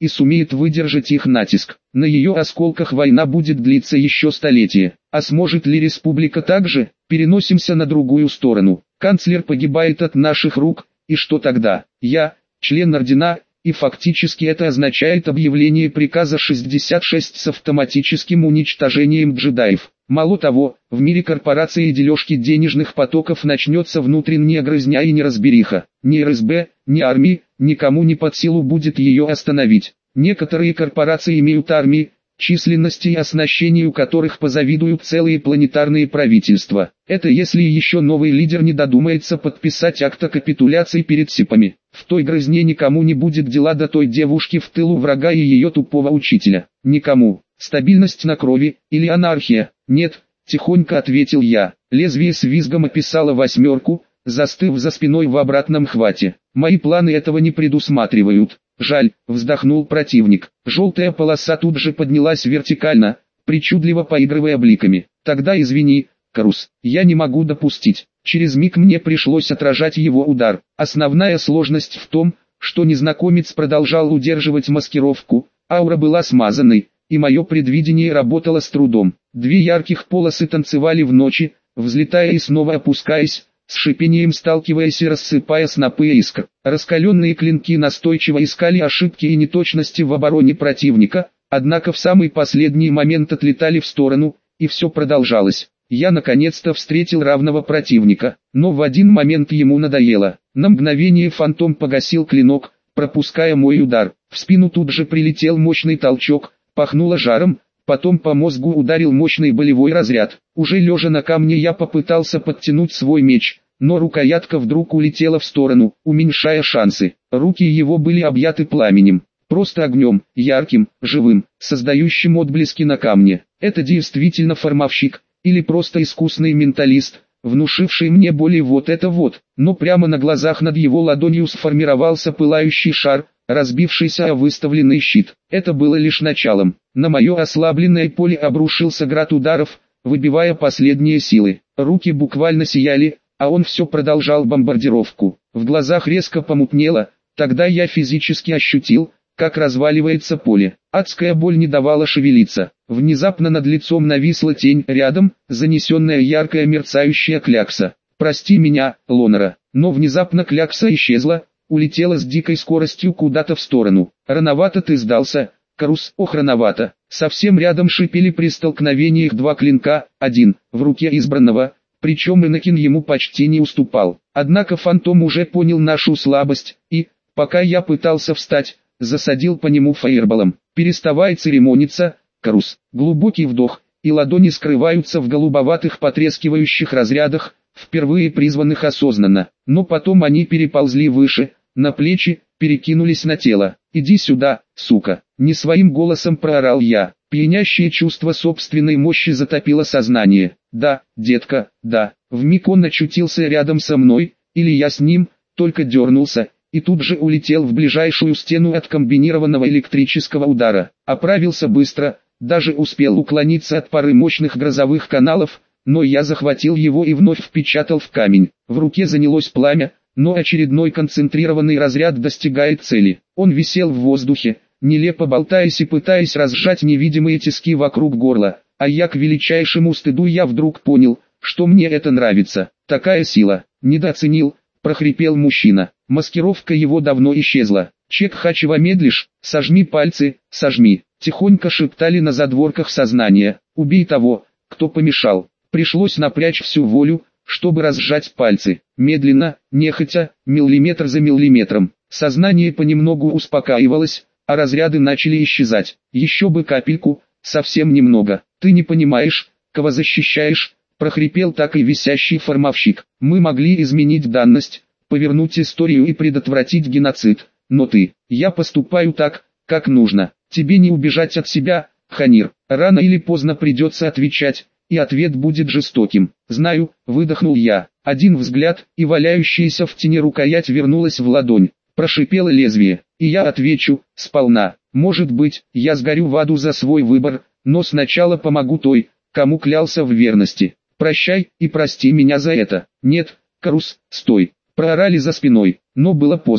и сумеет выдержать их натиск. На ее осколках война будет длиться еще столетия. А сможет ли республика также? Переносимся на другую сторону. Канцлер погибает от наших рук, и что тогда? Я, член ордена, и фактически это означает объявление приказа шестьдесят шесть с автоматическим уничтожением джедаев. Мало того, в мире корпораций и дележки денежных потоков начнется внутренняя грызня и неразбериха. Ни эр эс бэ, ни армии, никому не под силу будет ее остановить. Некоторые корпорации имеют армии, численности и оснащению которых позавидуют целые планетарные правительства. Это если еще новый лидер не додумается подписать акт о капитуляции перед сипами. В той грызне никому не будет дела до той девушки в тылу врага и ее тупого учителя. Никому. Стабильность на крови, или анархия? Нет, тихонько ответил я. Лезвие с визгом описало восьмерку, застыв за спиной в обратном хвате. Мои планы этого не предусматривают. Жаль, вздохнул противник. Желтая полоса тут же поднялась вертикально, причудливо поигрывая бликами. Тогда извини, Карус, я не могу допустить. Через миг мне пришлось отражать его удар. Основная сложность в том, что незнакомец продолжал удерживать маскировку, аура была смазанной, и мое предвидение работало с трудом. Две ярких полосы танцевали в ночи, взлетая и снова опускаясь, с шипением сталкиваясь и рассыпая снопы искр. Раскаленные клинки настойчиво искали ошибки и неточности в обороне противника, однако в самый последний момент отлетали в сторону, и все продолжалось. Я наконец-то встретил равного противника, но в один момент ему надоело. На мгновение фантом погасил клинок, пропуская мой удар. В спину тут же прилетел мощный толчок, пахнуло жаром, потом по мозгу ударил мощный болевой разряд. Уже лежа на камне я попытался подтянуть свой меч, но рукоятка вдруг улетела в сторону, уменьшая шансы. Руки его были объяты пламенем. Просто огнем, ярким, живым, создающим отблески на камне. Это действительно формовщик, или просто искусный менталист, внушивший мне боли вот это вот. Но прямо на глазах над его ладонью сформировался пылающий шар, разбившийся о выставленный щит. Это было лишь началом. На мое ослабленное поле обрушился град ударов, выбивая последние силы. Руки буквально сияли, а он все продолжал бомбардировку. В глазах резко помутнело, тогда я физически ощутил, как разваливается поле. Адская боль не давала шевелиться. Внезапно над лицом нависла тень, рядом, занесенная яркая мерцающая клякса. «Прости меня, Лонера». Но внезапно клякса исчезла, улетела с дикой скоростью куда-то в сторону. «Рановато ты сдался, Карус». «Ох, рановато». Совсем рядом шипели при столкновении их два клинка, один, в руке избранного, причем Инакин ему почти не уступал. Однако фантом уже понял нашу слабость, и, пока я пытался встать, засадил по нему фаерболом. «Переставай церемониться, Карус». Глубокий вдох, и ладони скрываются в голубоватых потрескивающих разрядах, впервые призванных осознанно. Но потом они переползли выше, на плечи, перекинулись на тело. «Иди сюда, сука!» Не своим голосом проорал я. Пьянящее чувство собственной мощи затопило сознание. «Да, детка, да». Вмиг он очутился рядом со мной, или я с ним, только дернулся, и тут же улетел в ближайшую стену от комбинированного электрического удара. Оправился быстро, даже успел уклониться от пары мощных грозовых каналов, но я захватил его и вновь впечатал в камень. В руке занялось пламя, но очередной концентрированный разряд достигает цели. Он висел в воздухе, нелепо болтаясь и пытаясь разжать невидимые тиски вокруг горла, а я к величайшему стыду я вдруг понял, что мне это нравится. Такая сила. Недооценил, прохрипел мужчина. Маскировка его давно исчезла. «Чек Хачева, медлишь? Сожми пальцы, сожми», тихонько шептали на задворках сознания. «Убей того, кто помешал». Пришлось напрячь всю волю, чтобы разжать пальцы. Медленно, нехотя, миллиметр за миллиметром. Сознание понемногу успокаивалось, а разряды начали исчезать. Еще бы капельку, совсем немного. «Ты не понимаешь, кого защищаешь», прохрипел так и висящий формовщик. «Мы могли изменить данность, повернуть историю и предотвратить геноцид, но ты...» «Я поступаю так, как нужно. Тебе не убежать от себя, Ханир. Рано или поздно придется отвечать, и ответ будет жестоким». «Знаю», выдохнул я. Один взгляд, и валяющаяся в тени рукоять вернулась в ладонь. Прошипело лезвие, и я отвечу, сполна. Может быть, я сгорю в аду за свой выбор, но сначала помогу той, кому клялся в верности. Прощай и прости меня за это». «Нет, Карус, стой», проорали за спиной, но было поздно.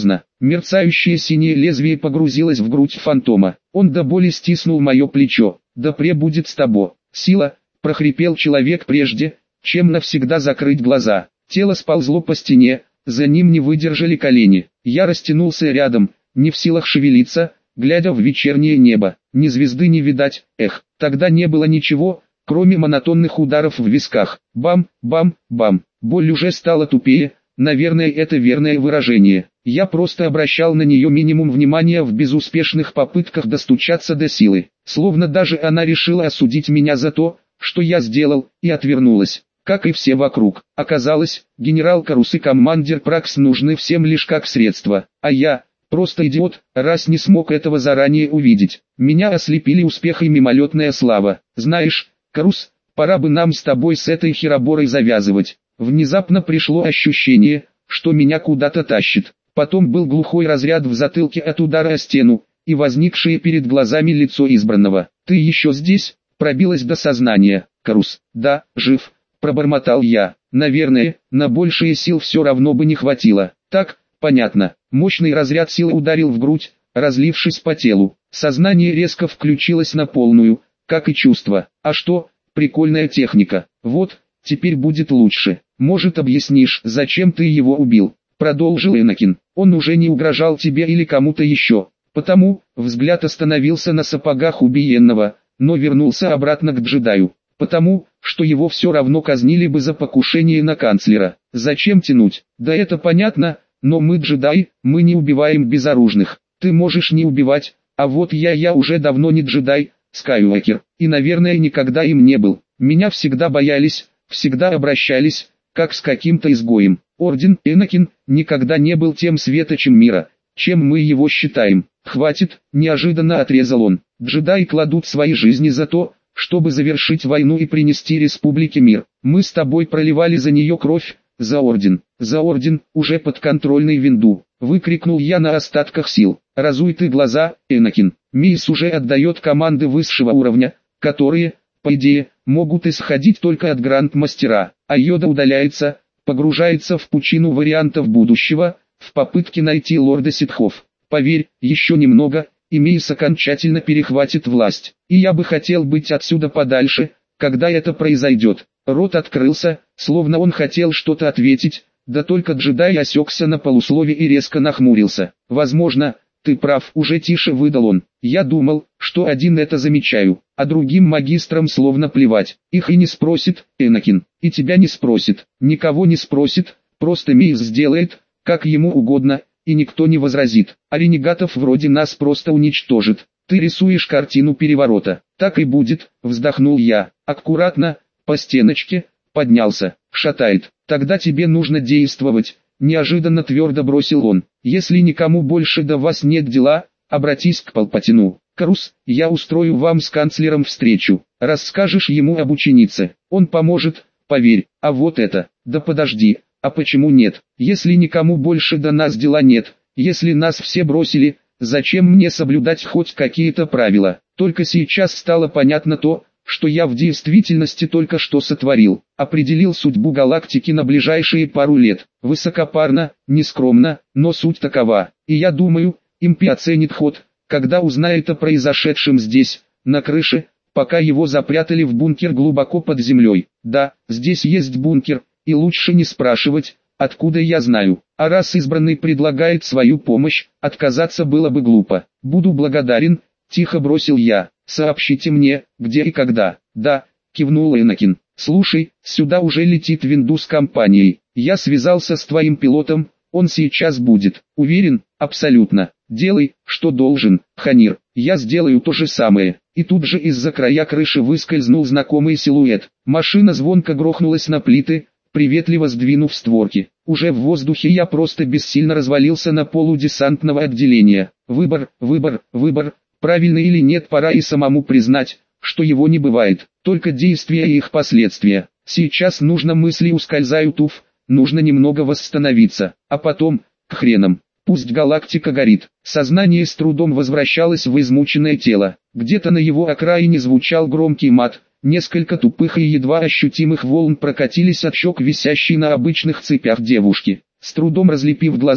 Мерцающее синее лезвие погрузилось в грудь фантома. Он до боли стиснул мое плечо. «Да пребудет с тобой сила», — прохрипел человек прежде, чем навсегда закрыть глаза. Тело сползло по стене, за ним не выдержали колени. Я растянулся рядом, не в силах шевелиться, глядя в вечернее небо. Ни звезды не видать, эх, тогда не было ничего, кроме монотонных ударов в висках. Бам, бам, бам. Боль уже стала тупее, наверное, это верное выражение. Я просто обращал на нее минимум внимания в безуспешных попытках достучаться до силы. Словно даже она решила осудить меня за то, что я сделал, и отвернулась. Как и все вокруг. Оказалось, генерал Карус и командир Пракс нужны всем лишь как средство, а я, просто идиот, раз не смог этого заранее увидеть. Меня ослепили успех и мимолетная слава. Знаешь, Карус, пора бы нам с тобой с этой хероборой завязывать. Внезапно пришло ощущение, что меня куда-то тащит. Потом был глухой разряд в затылке от удара о стену, и возникшее перед глазами лицо избранного. «Ты еще здесь?» Пробилось до сознания. «Карус, да, жив», пробормотал я. Наверное, на большие сил все равно бы не хватило. Так, понятно. Мощный разряд силы ударил в грудь, разлившись по телу. Сознание резко включилось на полную, как и чувство. А что? Прикольная техника. Вот, теперь будет лучше. Может, объяснишь, зачем ты его убил? Продолжил Энакин. Он уже не угрожал тебе или кому-то еще. Потому, взгляд остановился на сапогах убиенного, но вернулся обратно к джедаю. Потому, что его все равно казнили бы за покушение на канцлера. Зачем тянуть? Да это понятно, но мы джедаи, мы не убиваем безоружных. Ты можешь не убивать, а вот я я уже давно не джедай, Скайуокер, и наверное никогда им не был. Меня всегда боялись, всегда обращались, как с каким-то изгоем. Орден Энакин никогда не был тем светочем мира, чем мы его считаем. Хватит, неожиданно отрезал он. Джедаи кладут свои жизни за то, чтобы завершить войну и принести республике мир. Мы с тобой проливали за нее кровь, за орден, за орден, уже подконтрольный Винду. Выкрикнул я на остатках сил. Разуй ты глаза, Энакин. Мисс уже отдает команды высшего уровня, которые, по идее, могут исходить только от гранд-мастера. А Йода удаляется, погружается в пучину вариантов будущего, в попытке найти лорда ситхов. Поверь, еще немного, и Мисс окончательно перехватит власть. И я бы хотел быть отсюда подальше, когда это произойдет. Рот открылся, словно он хотел что-то ответить, да только джедай осекся на полуслове и резко нахмурился. Возможно, ты прав, уже тише выдал он. Я думал, что один это замечаю, а другим магистрам словно плевать. Их и не спросит, Энакин, и тебя не спросит, никого не спросит, просто Мисс сделает, как ему угодно, и никто не возразит, а ренегатов вроде нас просто уничтожит. Ты рисуешь картину переворота. Так и будет, вздохнул я. Аккуратно, по стеночке, поднялся, шатает. Тогда тебе нужно действовать, неожиданно твердо бросил он. Если никому больше до вас нет дела, обратись к Палпатину. Карус, я устрою вам с канцлером встречу. Расскажешь ему об ученице, он поможет, поверь. А вот это, да подожди. А почему нет? Если никому больше до нас дела нет, если нас все бросили, зачем мне соблюдать хоть какие-то правила? Только сейчас стало понятно то, что я в действительности только что сотворил. Определил судьбу галактики на ближайшие пару лет. Высокопарно, нескромно, но суть такова. И я думаю, Импи оценит ход, когда узнает о произошедшем здесь, на крыше, пока его запрятали в бункер глубоко под землей. Да, здесь есть бункер. И лучше не спрашивать, откуда я знаю. А раз избранный предлагает свою помощь, отказаться было бы глупо. Буду благодарен, тихо бросил я. Сообщите мне, где и когда. Да, кивнул Энакин. Слушай, сюда уже летит Винду с компанией. Я связался с твоим пилотом, он сейчас будет. Уверен? Абсолютно. Делай, что должен, Ханир. Я сделаю то же самое. И тут же из-за края крыши выскользнул знакомый силуэт. Машина звонко грохнулась на плиты, приветливо сдвинув створки. Уже в воздухе я просто бессильно развалился на полу десантного отделения. Выбор, выбор, выбор, правильно или нет, пора и самому признать, что его не бывает, только действия и их последствия. Сейчас нужно мысли ускользают уф, нужно немного восстановиться, а потом, к хренам, пусть галактика горит. Сознание с трудом возвращалось в измученное тело, где-то на его окраине звучал громкий мат. Несколько тупых и едва ощутимых волн прокатились от щек висящей на обычных цепях девушки. С трудом разлепив глаза,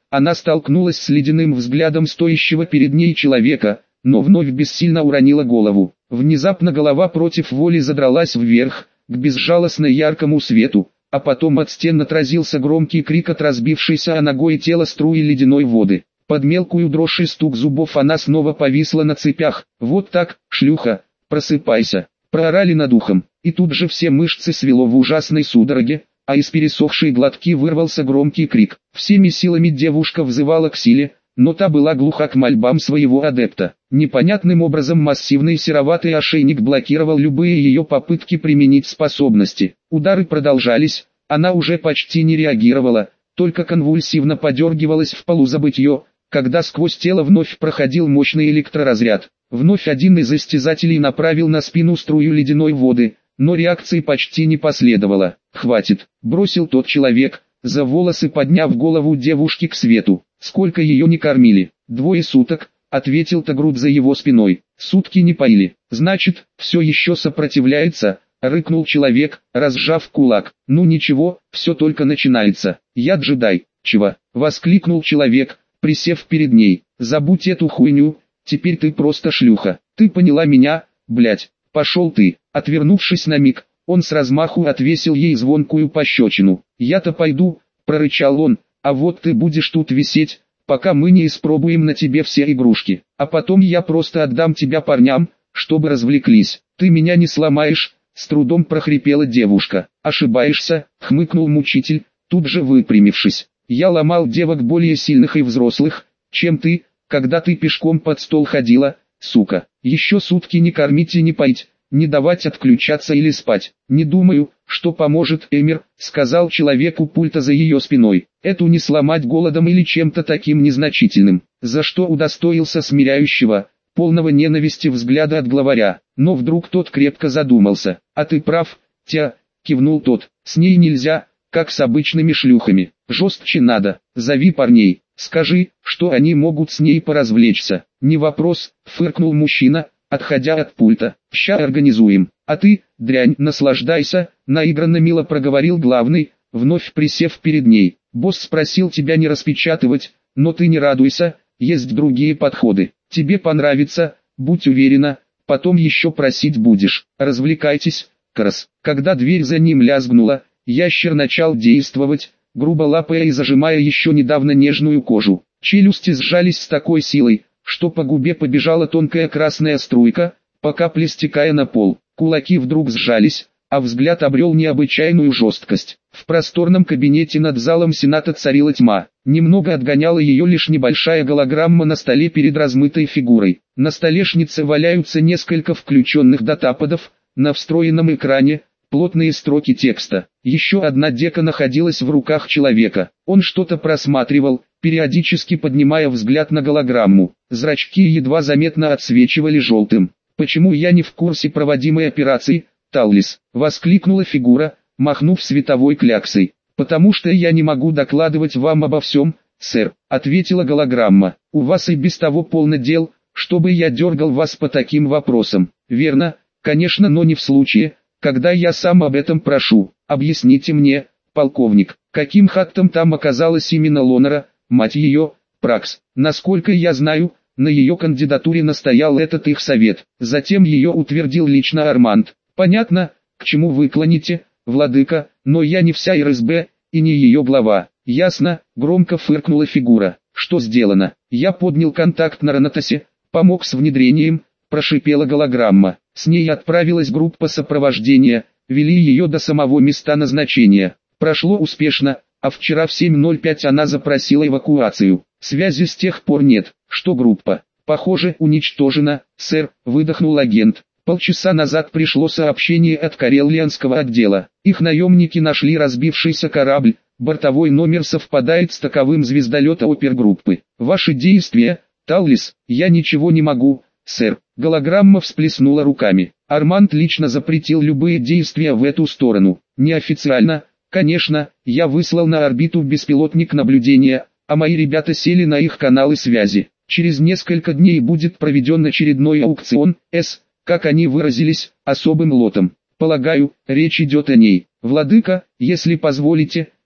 Она столкнулась с ледяным взглядом стоящего перед ней человека, но вновь бессильно уронила голову. Внезапно голова против воли задралась вверх, к безжалостно яркому свету, а потом от стен отразился громкий крик от разбившейся о ногой тело струи ледяной воды. Под мелкую дрожь и стук зубов она снова повисла на цепях. «Вот так, шлюха, просыпайся!» Проорали над ухом, и тут же все мышцы свело в ужасной судороге, а из пересохшей глотки вырвался громкий крик. Всеми силами девушка взывала к силе, но та была глуха к мольбам своего адепта. Непонятным образом массивный сероватый ошейник блокировал любые ее попытки применить способности. Удары продолжались, она уже почти не реагировала, только конвульсивно подергивалась в полузабытье, когда сквозь тело вновь проходил мощный электроразряд. Вновь один из истязателей направил на спину струю ледяной воды, но реакции почти не последовало. «Хватит», — бросил тот человек, за волосы подняв голову девушки к свету. «Сколько ее не кормили?» «Двое суток», — ответил Тагрут за его спиной. «Сутки не поили. Значит, все еще сопротивляется», — рыкнул человек, разжав кулак. «Ну ничего, все только начинается. Я джедай». «Чего?» — воскликнул человек, присев перед ней. «Забудь эту хуйню, теперь ты просто шлюха. Ты поняла меня, блять? Пошел ты». Отвернувшись на миг, он с размаху отвесил ей звонкую пощечину. «Я-то пойду», — прорычал он, — «а вот ты будешь тут висеть, пока мы не испробуем на тебе все игрушки. А потом я просто отдам тебя парням, чтобы развлеклись. Ты меня не сломаешь», — с трудом прохрипела девушка. «Ошибаешься», — хмыкнул мучитель, тут же выпрямившись. «Я ломал девок более сильных и взрослых, чем ты, когда ты пешком под стол ходила, сука. Еще сутки не кормить и не поить, не давать отключаться или спать. Не думаю, что поможет, Эмир», — сказал человек у пульта за ее спиной. «Эту не сломать голодом или чем-то таким незначительным», за что удостоился смиряющего, полного ненависти взгляда от главаря. Но вдруг тот крепко задумался. «А ты прав, тя», — кивнул тот, — «с ней нельзя, как с обычными шлюхами. Жестче надо. Зови парней, скажи, что они могут с ней поразвлечься». «Не вопрос», — фыркнул мужчина, отходя от пульта. «Ща организуем. А ты, дрянь, наслаждайся», — наигранно мило проговорил главный, вновь присев перед ней. «Босс спросил тебя не распечатывать, но ты не радуйся, есть другие подходы. Тебе понравится, будь уверена, потом еще просить будешь. Развлекайтесь, крас». Когда дверь за ним лязгнула, ящер начал действовать, грубо лапая и зажимая еще недавно нежную кожу. Челюсти сжались с такой силой, что по губе побежала тонкая красная струйка, по капле стекая на пол. Кулаки вдруг сжались, а взгляд обрел необычайную жесткость. В просторном кабинете над залом Сената царила тьма. Немного отгоняла ее лишь небольшая голограмма на столе перед размытой фигурой. На столешнице валяются несколько включенных датападов, на встроенном экране плотные строки текста. Еще одна дека находилась в руках человека. Он что-то просматривал, периодически поднимая взгляд на голограмму. Зрачки едва заметно отсвечивали желтым. «Почему я не в курсе проводимой операции, Таллис?» — воскликнула фигура, махнув световой кляксой. «Потому что я не могу докладывать вам обо всем, сэр», — ответила голограмма. «У вас и без того полно дел, чтобы я дергал вас по таким вопросам». «Верно, конечно, но не в случае, когда я сам об этом прошу. Объясните мне, полковник, каким хактом там оказалась именно Лонера, мать ее, Пракс? Насколько я знаю, на ее кандидатуре настоял этот их совет. Затем ее утвердил лично Арманд. Понятно, к чему вы клоните, владыка, но я не вся эр эс бэ, и не ее глава». «Ясно», — громко фыркнула фигура. «Что сделано?» «Я поднял контакт на Ранатосе, помог с внедрением», — прошипела голограмма. «С ней отправилась группа сопровождения, вели ее до самого места назначения. Прошло успешно, а вчера в семь ноль пять она запросила эвакуацию. Связи с тех пор нет». «Что группа?» «Похоже, уничтожена, сэр», — выдохнул агент. «Полчаса назад пришло сообщение от Карелианского отдела. Их наемники нашли разбившийся корабль, бортовой номер совпадает с таковым звездолета опергруппы. Ваши действия, Таллис?» «Я ничего не могу, сэр». Голограмма всплеснула руками. «Арманд лично запретил любые действия в эту сторону. Неофициально, конечно, я выслал на орбиту беспилотник наблюдения, а мои ребята сели на их каналы связи. Через несколько дней будет проведен очередной аукцион, с, как они выразились, особым лотом. Полагаю, речь идет о ней. Владыка, если позволите,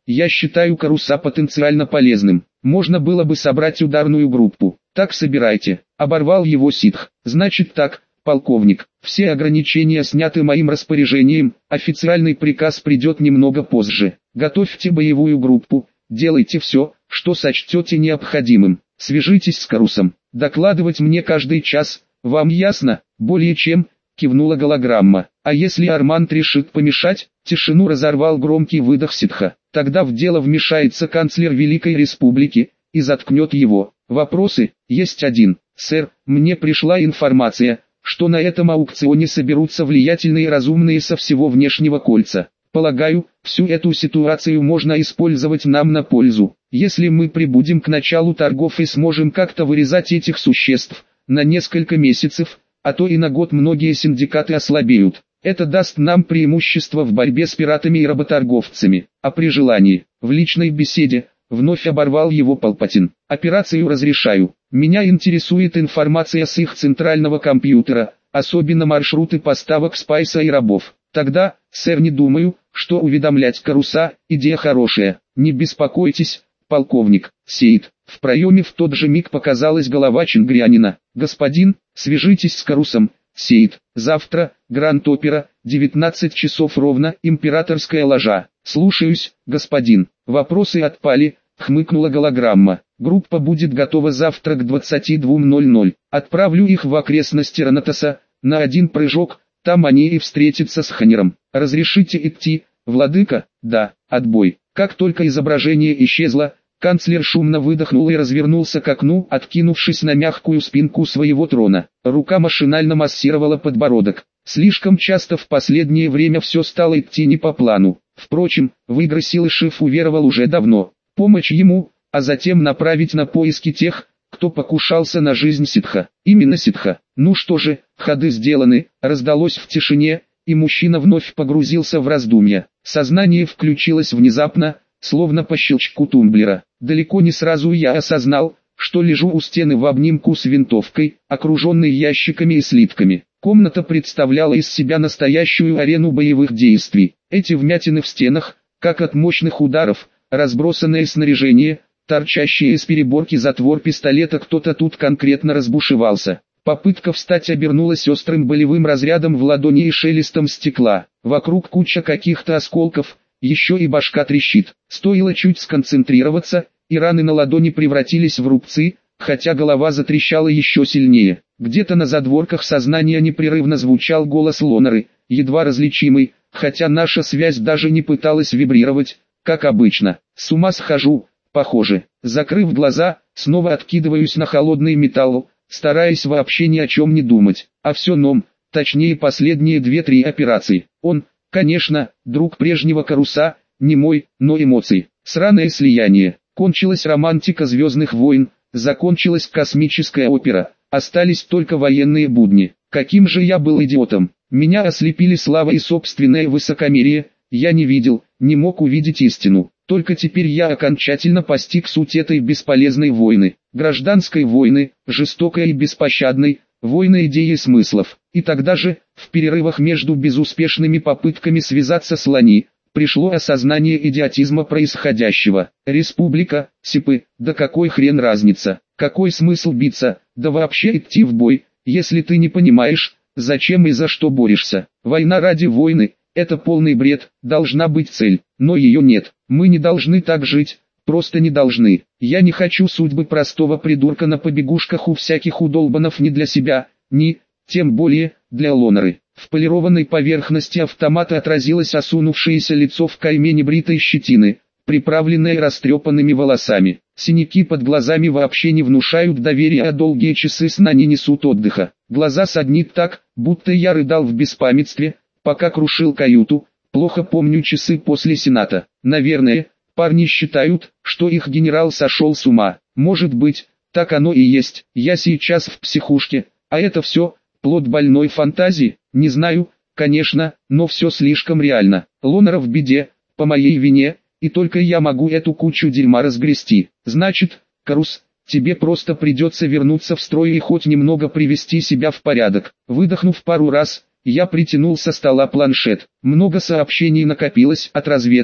Я считаю Каруса потенциально полезным. Можно было бы собрать ударную группу. Так собирайте. Оборвал его ситх. Значит так, полковник, все ограничения сняты моим распоряжением, официальный приказ придет немного позже. Готовьте боевую группу, делайте все, что сочтете необходимым. Свяжитесь с Карусом. Докладывать мне каждый час, вам ясно? Более чем, кивнула голограмма. А если Арманд решит помешать? Тишину разорвал громкий выдох ситха. Тогда в дело вмешается канцлер Великой Республики и заткнет его. Вопросы? Есть один. Сэр, мне пришла информация, что на этом аукционе соберутся влиятельные и разумные со всего внешнего кольца. Полагаю, всю эту ситуацию можно использовать нам на пользу. Если мы прибудем к началу торгов и сможем как-то вырезать этих существ, на несколько месяцев, а то и на год многие синдикаты ослабеют. Это даст нам преимущество в борьбе с пиратами и работорговцами. А при желании, в личной беседе, вновь оборвал его Палпатин. Операцию разрешаю. Меня интересует информация с их центрального компьютера, особенно маршруты поставок спайса и рабов. Тогда, сэр, не думаю, что уведомлять Каруса – идея хорошая. Не беспокойтесь, полковник. Сейд. В проеме в тот же миг показалась голова Чингрянина. Господин, свяжитесь с Карусом. Сейд. Завтра, Гранд-Опера, девятнадцать часов ровно, императорская ложа. Слушаюсь, господин. Вопросы отпали, хмыкнула голограмма. Группа будет готова завтра к двадцати двум ноль-ноль. Отправлю их в окрестности Ранатоса, на один прыжок, там они и встретятся с Ханером. Разрешите идти, владыка? Да, отбой. Как только изображение исчезло, канцлер шумно выдохнул и развернулся к окну, откинувшись на мягкую спинку своего трона. Рука машинально массировала подбородок. Слишком часто в последнее время все стало идти не по плану. Впрочем, в игры силы Шиф уверовал уже давно. Помочь ему, а затем направить на поиски тех, кто покушался на жизнь ситха. Именно ситха. Ну что же, ходы сделаны, раздалось в тишине, и мужчина вновь погрузился в раздумья. Сознание включилось внезапно, словно по щелчку тумблера. Далеко не сразу я осознал, что лежу у стены в обнимку с винтовкой, окруженной ящиками и слитками. Комната представляла из себя настоящую арену боевых действий. Эти вмятины в стенах, как от мощных ударов, разбросанное снаряжение, торчащие из переборки затвор пистолета, кто-то тут конкретно разбушевался. Попытка встать обернулась острым болевым разрядом в ладони и шелестом стекла. Вокруг куча каких-то осколков, еще и башка трещит. Стоило чуть сконцентрироваться, и раны на ладони превратились в рубцы, хотя голова затрещала еще сильнее. Где-то на задворках сознания непрерывно звучал голос Лонары, едва различимый, хотя наша связь даже не пыталась вибрировать, как обычно. С ума схожу, похоже. Закрыв глаза, снова откидываюсь на холодный металл, стараясь вообще ни о чем не думать. А все ном, точнее последние две-три операции. Он, конечно, друг прежнего Каруса, не мой, но эмоций. Сраное слияние. Кончилась романтика «Звездных войн», закончилась космическая опера. Остались только военные будни. Каким же я был идиотом. Меня ослепили слава и собственное высокомерие. Я не видел, не мог увидеть истину. Только теперь я окончательно постиг суть этой бесполезной войны. Гражданской войны, жестокой и беспощадной, войны идей и смыслов. И тогда же, в перерывах между безуспешными попытками связаться с Лани, пришло осознание идиотизма происходящего. Республика, Сипы, да какой хрен разница? Какой смысл биться, да вообще идти в бой, если ты не понимаешь, зачем и за что борешься? Война ради войны – это полный бред, должна быть цель, но ее нет. Мы не должны так жить, просто не должны. Я не хочу судьбы простого придурка на побегушках у всяких удолбанов ни для себя, ни, тем более, для Лонары. В полированной поверхности автомата отразилось осунувшееся лицо в кайме небритой щетины, приправленное растрепанными волосами. Синяки под глазами вообще не внушают доверия, а долгие часы сна не несут отдыха. Глаза саднит так, будто я рыдал в беспамятстве, пока крушил каюту. Плохо помню часы после Сената. Наверное, парни считают, что их генерал сошел с ума. Может быть, так оно и есть. Я сейчас в психушке, а это все плод больной фантазии. Не знаю, конечно, но все слишком реально. Лонара в беде, по моей вине, и только я могу эту кучу дерьма разгрести. Значит, Карус, тебе просто придется вернуться в строй и хоть немного привести себя в порядок. Выдохнув пару раз, я притянул со стола планшет. Много сообщений накопилось от разведки,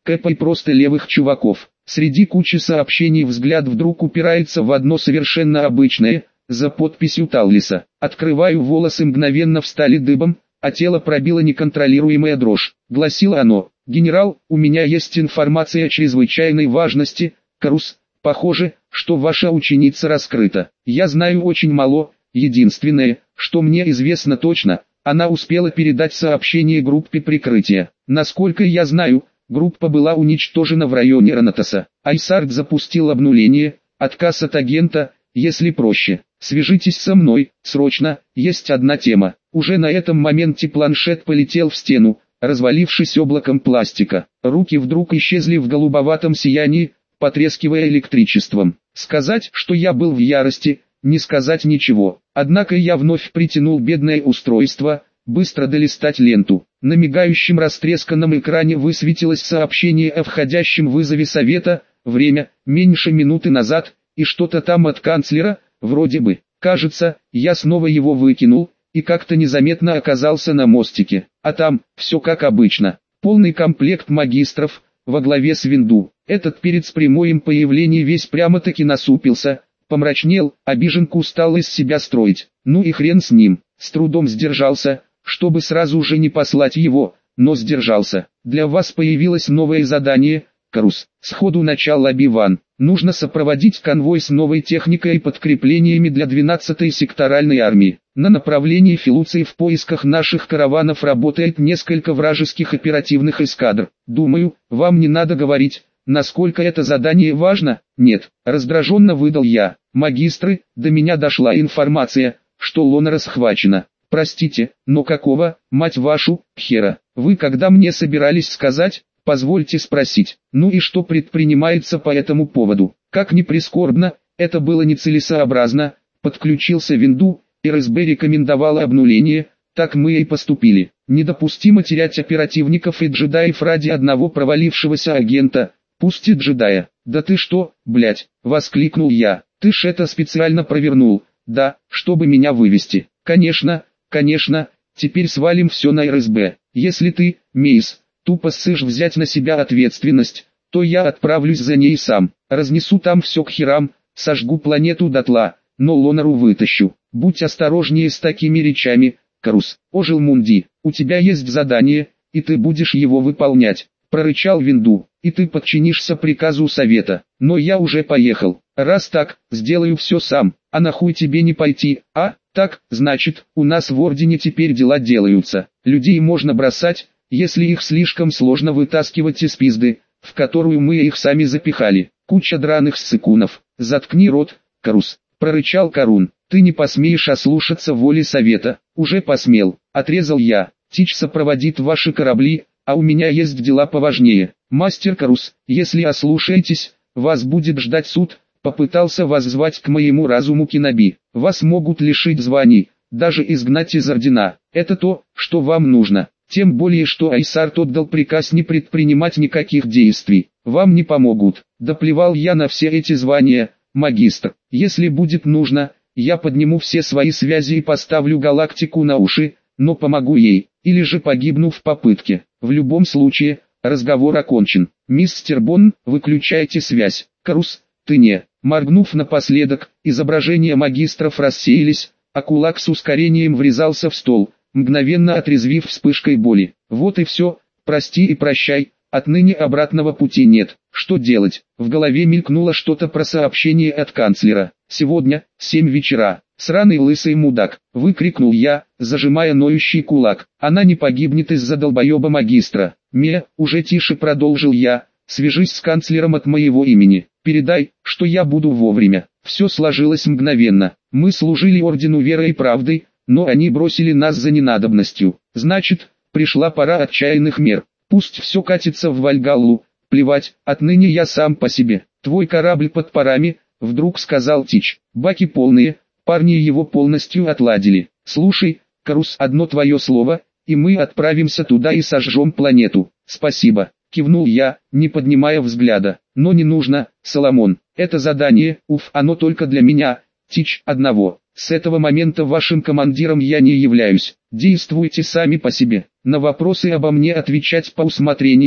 Кэпой просто левых чуваков. Среди кучи сообщений взгляд вдруг упирается в одно совершенно обычное, за подписью Таллиса. Открываю, волосы мгновенно встали дыбом, а тело пробило неконтролируемая дрожь. Гласило оно: «Генерал, у меня есть информация чрезвычайной важности, Карус. Похоже, что ваша ученица раскрыта. Я знаю очень мало, единственное, что мне известно точно, она успела передать сообщение группе прикрытия. Насколько я знаю, группа была уничтожена в районе Ранатоса. Айсард запустил обнуление, отказ от агента, если проще. Свяжитесь со мной, срочно, есть одна тема». Уже на этом моменте планшет полетел в стену, развалившись облаком пластика. Руки вдруг исчезли в голубоватом сиянии, потрескивая электричеством. Сказать, что я был в ярости, не сказать ничего. Однако я вновь притянул бедное устройство, быстро долистать ленту. На мигающем растресканном экране высветилось сообщение о входящем вызове совета, время, меньше минуты назад, и что-то там от канцлера, вроде бы. Кажется, я снова его выкинул, и как-то незаметно оказался на мостике. А там, все как обычно, полный комплект магистров, во главе с Винду. Этот перец при моем появлении весь прямо-таки насупился, помрачнел, обиженку стал из себя строить. Ну и хрен с ним, с трудом сдержался, чтобы сразу же не послать его, но сдержался. Для вас появилось новое задание, Карус. Сходу начал Оби-Ван. Нужно сопроводить конвой с новой техникой и подкреплениями для двенадцатой секторальной армии. На направлении Филуции в поисках наших караванов работает несколько вражеских оперативных эскадр. Думаю, вам не надо говорить, насколько это задание важно. Нет, раздраженно выдал я. Магистры, до меня дошла информация, что Лонора схвачена. Простите, но какого, мать вашу, хера? Вы когда мне собирались сказать? Позвольте спросить. Ну и что предпринимается по этому поводу? Как ни прискорбно, это было нецелесообразно. Подключился Винду, эр эс бэ рекомендовала обнуление, так мы и поступили. Недопустимо терять оперативников и джедаев ради одного провалившегося агента, пусть и джедая. Да ты что, блять, воскликнул я. Ты ж это специально провернул, да, чтобы меня вывести. Конечно, конечно, теперь свалим все на эр эс бэ. Если ты, Мейс, тупо ссышь взять на себя ответственность, то я отправлюсь за ней сам. Разнесу там все к херам, сожгу планету дотла, но Лонору вытащу. Будь осторожнее с такими речами, Карус. Ожил Мунди, у тебя есть задание, и ты будешь его выполнять. Прорычал Винду, и ты подчинишься приказу совета. Но я уже поехал. Раз так, сделаю все сам. А нахуй тебе не пойти, а? Так, значит, у нас в Ордене теперь дела делаются. Людей можно бросать, если их слишком сложно вытаскивать из пизды, в которую мы их сами запихали. Куча драных ссыкунов. Заткни рот, Карус, прорычал Карун. Ты не посмеешь ослушаться воли совета. Уже посмел, отрезал я. Тич сопроводит ваши корабли, а у меня есть дела поважнее. Мастер Карус, если ослушаетесь, вас будет ждать суд. Попытался воззвать к моему разуму Киноби. Вас могут лишить званий, даже изгнать из Ордена. Это то, что вам нужно. Тем более, что Айсард отдал приказ не предпринимать никаких действий. Вам не помогут. Да плевал я на все эти звания, магистр. Если будет нужно, я подниму все свои связи и поставлю галактику на уши, но помогу ей, или же погибну в попытке. В любом случае, разговор окончен. Мистер Бонн, выключайте связь. Карус, ты не. Моргнув напоследок, изображения магистров рассеялись, а кулак с ускорением врезался в стол, мгновенно отрезвив вспышкой боли. Вот и все, прости и прощай, отныне обратного пути нет. Что делать? В голове мелькнуло что-то про сообщение от канцлера. Сегодня, семь вечера. Сраный лысый мудак, выкрикнул я, зажимая ноющий кулак. Она не погибнет из-за долбоеба магистра. Ме, уже тише продолжил я, свяжись с канцлером от моего имени. Передай, что я буду вовремя. Все сложилось мгновенно. Мы служили Ордену верой и правдой, но они бросили нас за ненадобностью. Значит, пришла пора отчаянных мер. Пусть все катится в Вальгаллу. Плевать, отныне я сам по себе. Твой корабль под парами, вдруг сказал Тич. Баки полные, парни его полностью отладили. Слушай, Карус, одно твое слово, и мы отправимся туда и сожжем планету. Спасибо, кивнул я, не поднимая взгляда. Но не нужно, Соломон. Это задание, уф, оно только для меня, Тич, одного. С этого момента вашим командиром я не являюсь. Действуйте сами по себе. На вопросы обо мне отвечать по усмотрению.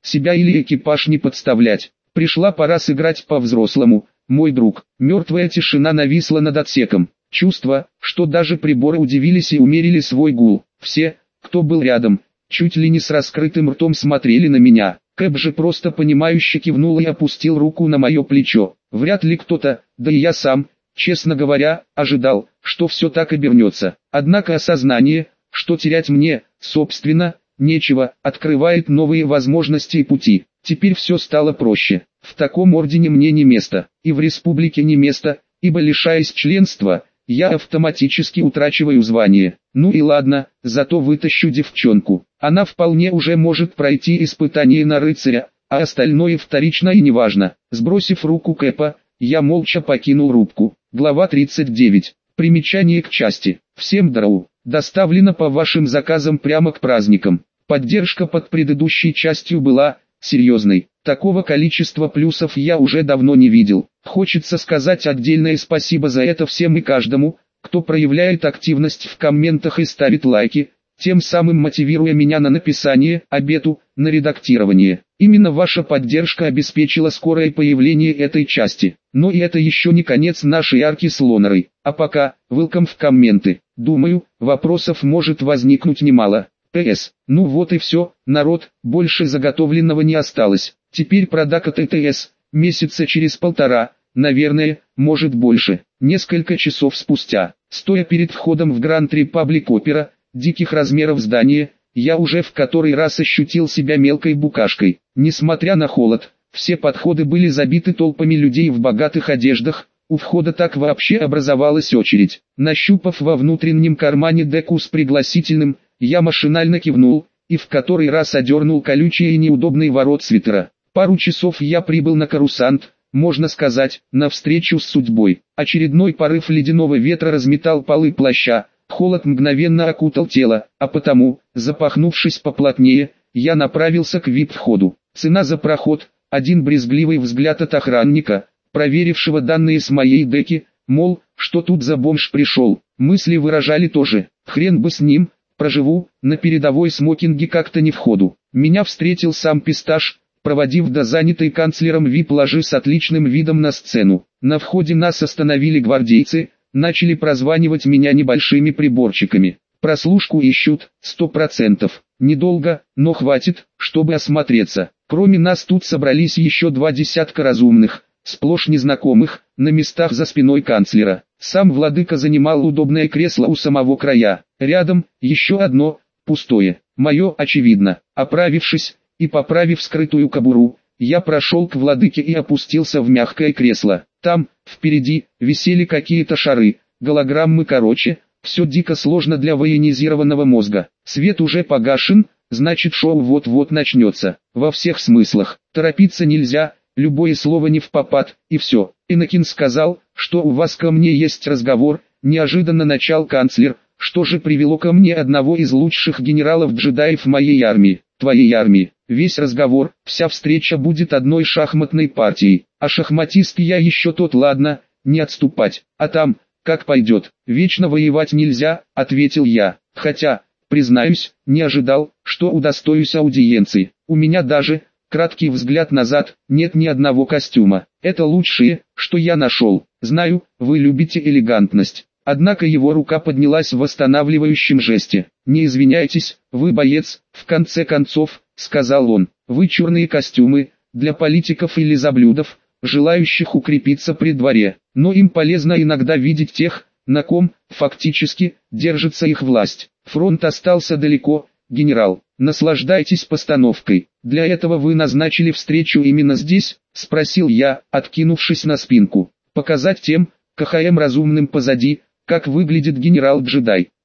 себя или экипаж не подставлять. Пришла пора сыграть по-взрослому, мой друг. Мертвая тишина нависла над отсеком. Чувство, что даже приборы удивились и умерили свой гул. Все, кто был рядом, чуть ли не с раскрытым ртом смотрели на меня. Кэп же просто понимающе кивнул и опустил руку на мое плечо. Вряд ли кто-то, да и я сам, честно говоря, ожидал, что все так обернется. Однако осознание, что терять мне, собственно, нечего, открывает новые возможности и пути. Теперь все стало проще. В таком ордене мне не место, и в республике не место, ибо лишаясь членства, я автоматически утрачиваю звание. Ну и ладно, зато вытащу девчонку. Она вполне уже может пройти испытание на рыцаря, а остальное вторично и неважно. Сбросив руку Кэпа, я молча покинул рубку. Глава тридцать девять. Примечание к части. Всем здорово. Доставлено по вашим заказам прямо к праздникам. Поддержка под предыдущей частью была серьезной. Такого количества плюсов я уже давно не видел. Хочется сказать отдельное спасибо за это всем и каждому, кто проявляет активность в комментах и ставит лайки, тем самым мотивируя меня на написание, обету, на редактирование. Именно ваша поддержка обеспечила скорое появление этой части. Но и это еще не конец нашей арки с Лонерой. А пока, welcome в комменты. Думаю, вопросов может возникнуть немало. ТС. Ну вот и все, народ, больше заготовленного не осталось. Теперь продак от ТС, месяца через полтора, наверное, может больше. Несколько часов спустя, стоя перед входом в Grand Republic Opera, диких размеров здания, я уже в который раз ощутил себя мелкой букашкой. Несмотря на холод, все подходы были забиты толпами людей в богатых одеждах, у входа так вообще образовалась очередь. Нащупав во внутреннем кармане деку с пригласительным, я машинально кивнул, и в который раз одернул колючие и неудобные ворот свитера. Пару часов я прибыл на Корусант, можно сказать, на встречу с судьбой. Очередной порыв ледяного ветра разметал полы плаща, холод мгновенно окутал тело, а потому, запахнувшись поплотнее, я направился к вип-входу. Цена за проход, один брезгливый взгляд от охранника, проверившего данные с моей деки, мол, что тут за бомж пришел. Мысли выражали тоже, хрен бы с ним, проживу, на передовой смокинге как-то не входу. Меня встретил сам Писташ, проводив до занятой канцлером вип-ложи с отличным видом на сцену. На входе нас остановили гвардейцы, начали прозванивать меня небольшими приборчиками. Прослушку ищут, сто процентов. Недолго, но хватит, чтобы осмотреться. Кроме нас тут собрались еще два десятка разумных, сплошь незнакомых, на местах за спиной канцлера. Сам владыка занимал удобное кресло у самого края. Рядом, еще одно, пустое. Мое, очевидно. Оправившись и поправив скрытую кобуру, я прошел к владыке и опустился в мягкое кресло. Там, впереди, висели какие-то шары, голограммы короче, все дико сложно для военизированного мозга. Свет уже погашен, значит шоу вот-вот начнется. Во всех смыслах. Торопиться нельзя, любое слово не впопад, и все. Энакин сказал, что у вас ко мне есть разговор, неожиданно начал канцлер, что же привело ко мне одного из лучших генералов-джедаев моей армии, твоей армии. Весь разговор, вся встреча будет одной шахматной партией, а шахматист я еще тот, ладно, не отступать, а там, как пойдет, вечно воевать нельзя, ответил я, хотя, признаюсь, не ожидал, что удостоюсь аудиенции. У меня даже, краткий взгляд назад, нет ни одного костюма. Это лучшее, что я нашел. Знаю, вы любите элегантность. Однако его рука поднялась в восстанавливающем жесте. Не извиняйтесь, вы боец, в конце концов, сказал он. Вычурные костюмы, для политиков или заблюдов, желающих укрепиться при дворе. Но им полезно иногда видеть тех, на ком, фактически, держится их власть. Фронт остался далеко, генерал. Наслаждайтесь постановкой. Для этого вы назначили встречу именно здесь, спросил я, откинувшись на спинку. Показать тем, КХМ разумным позади, как выглядит генерал-джедай.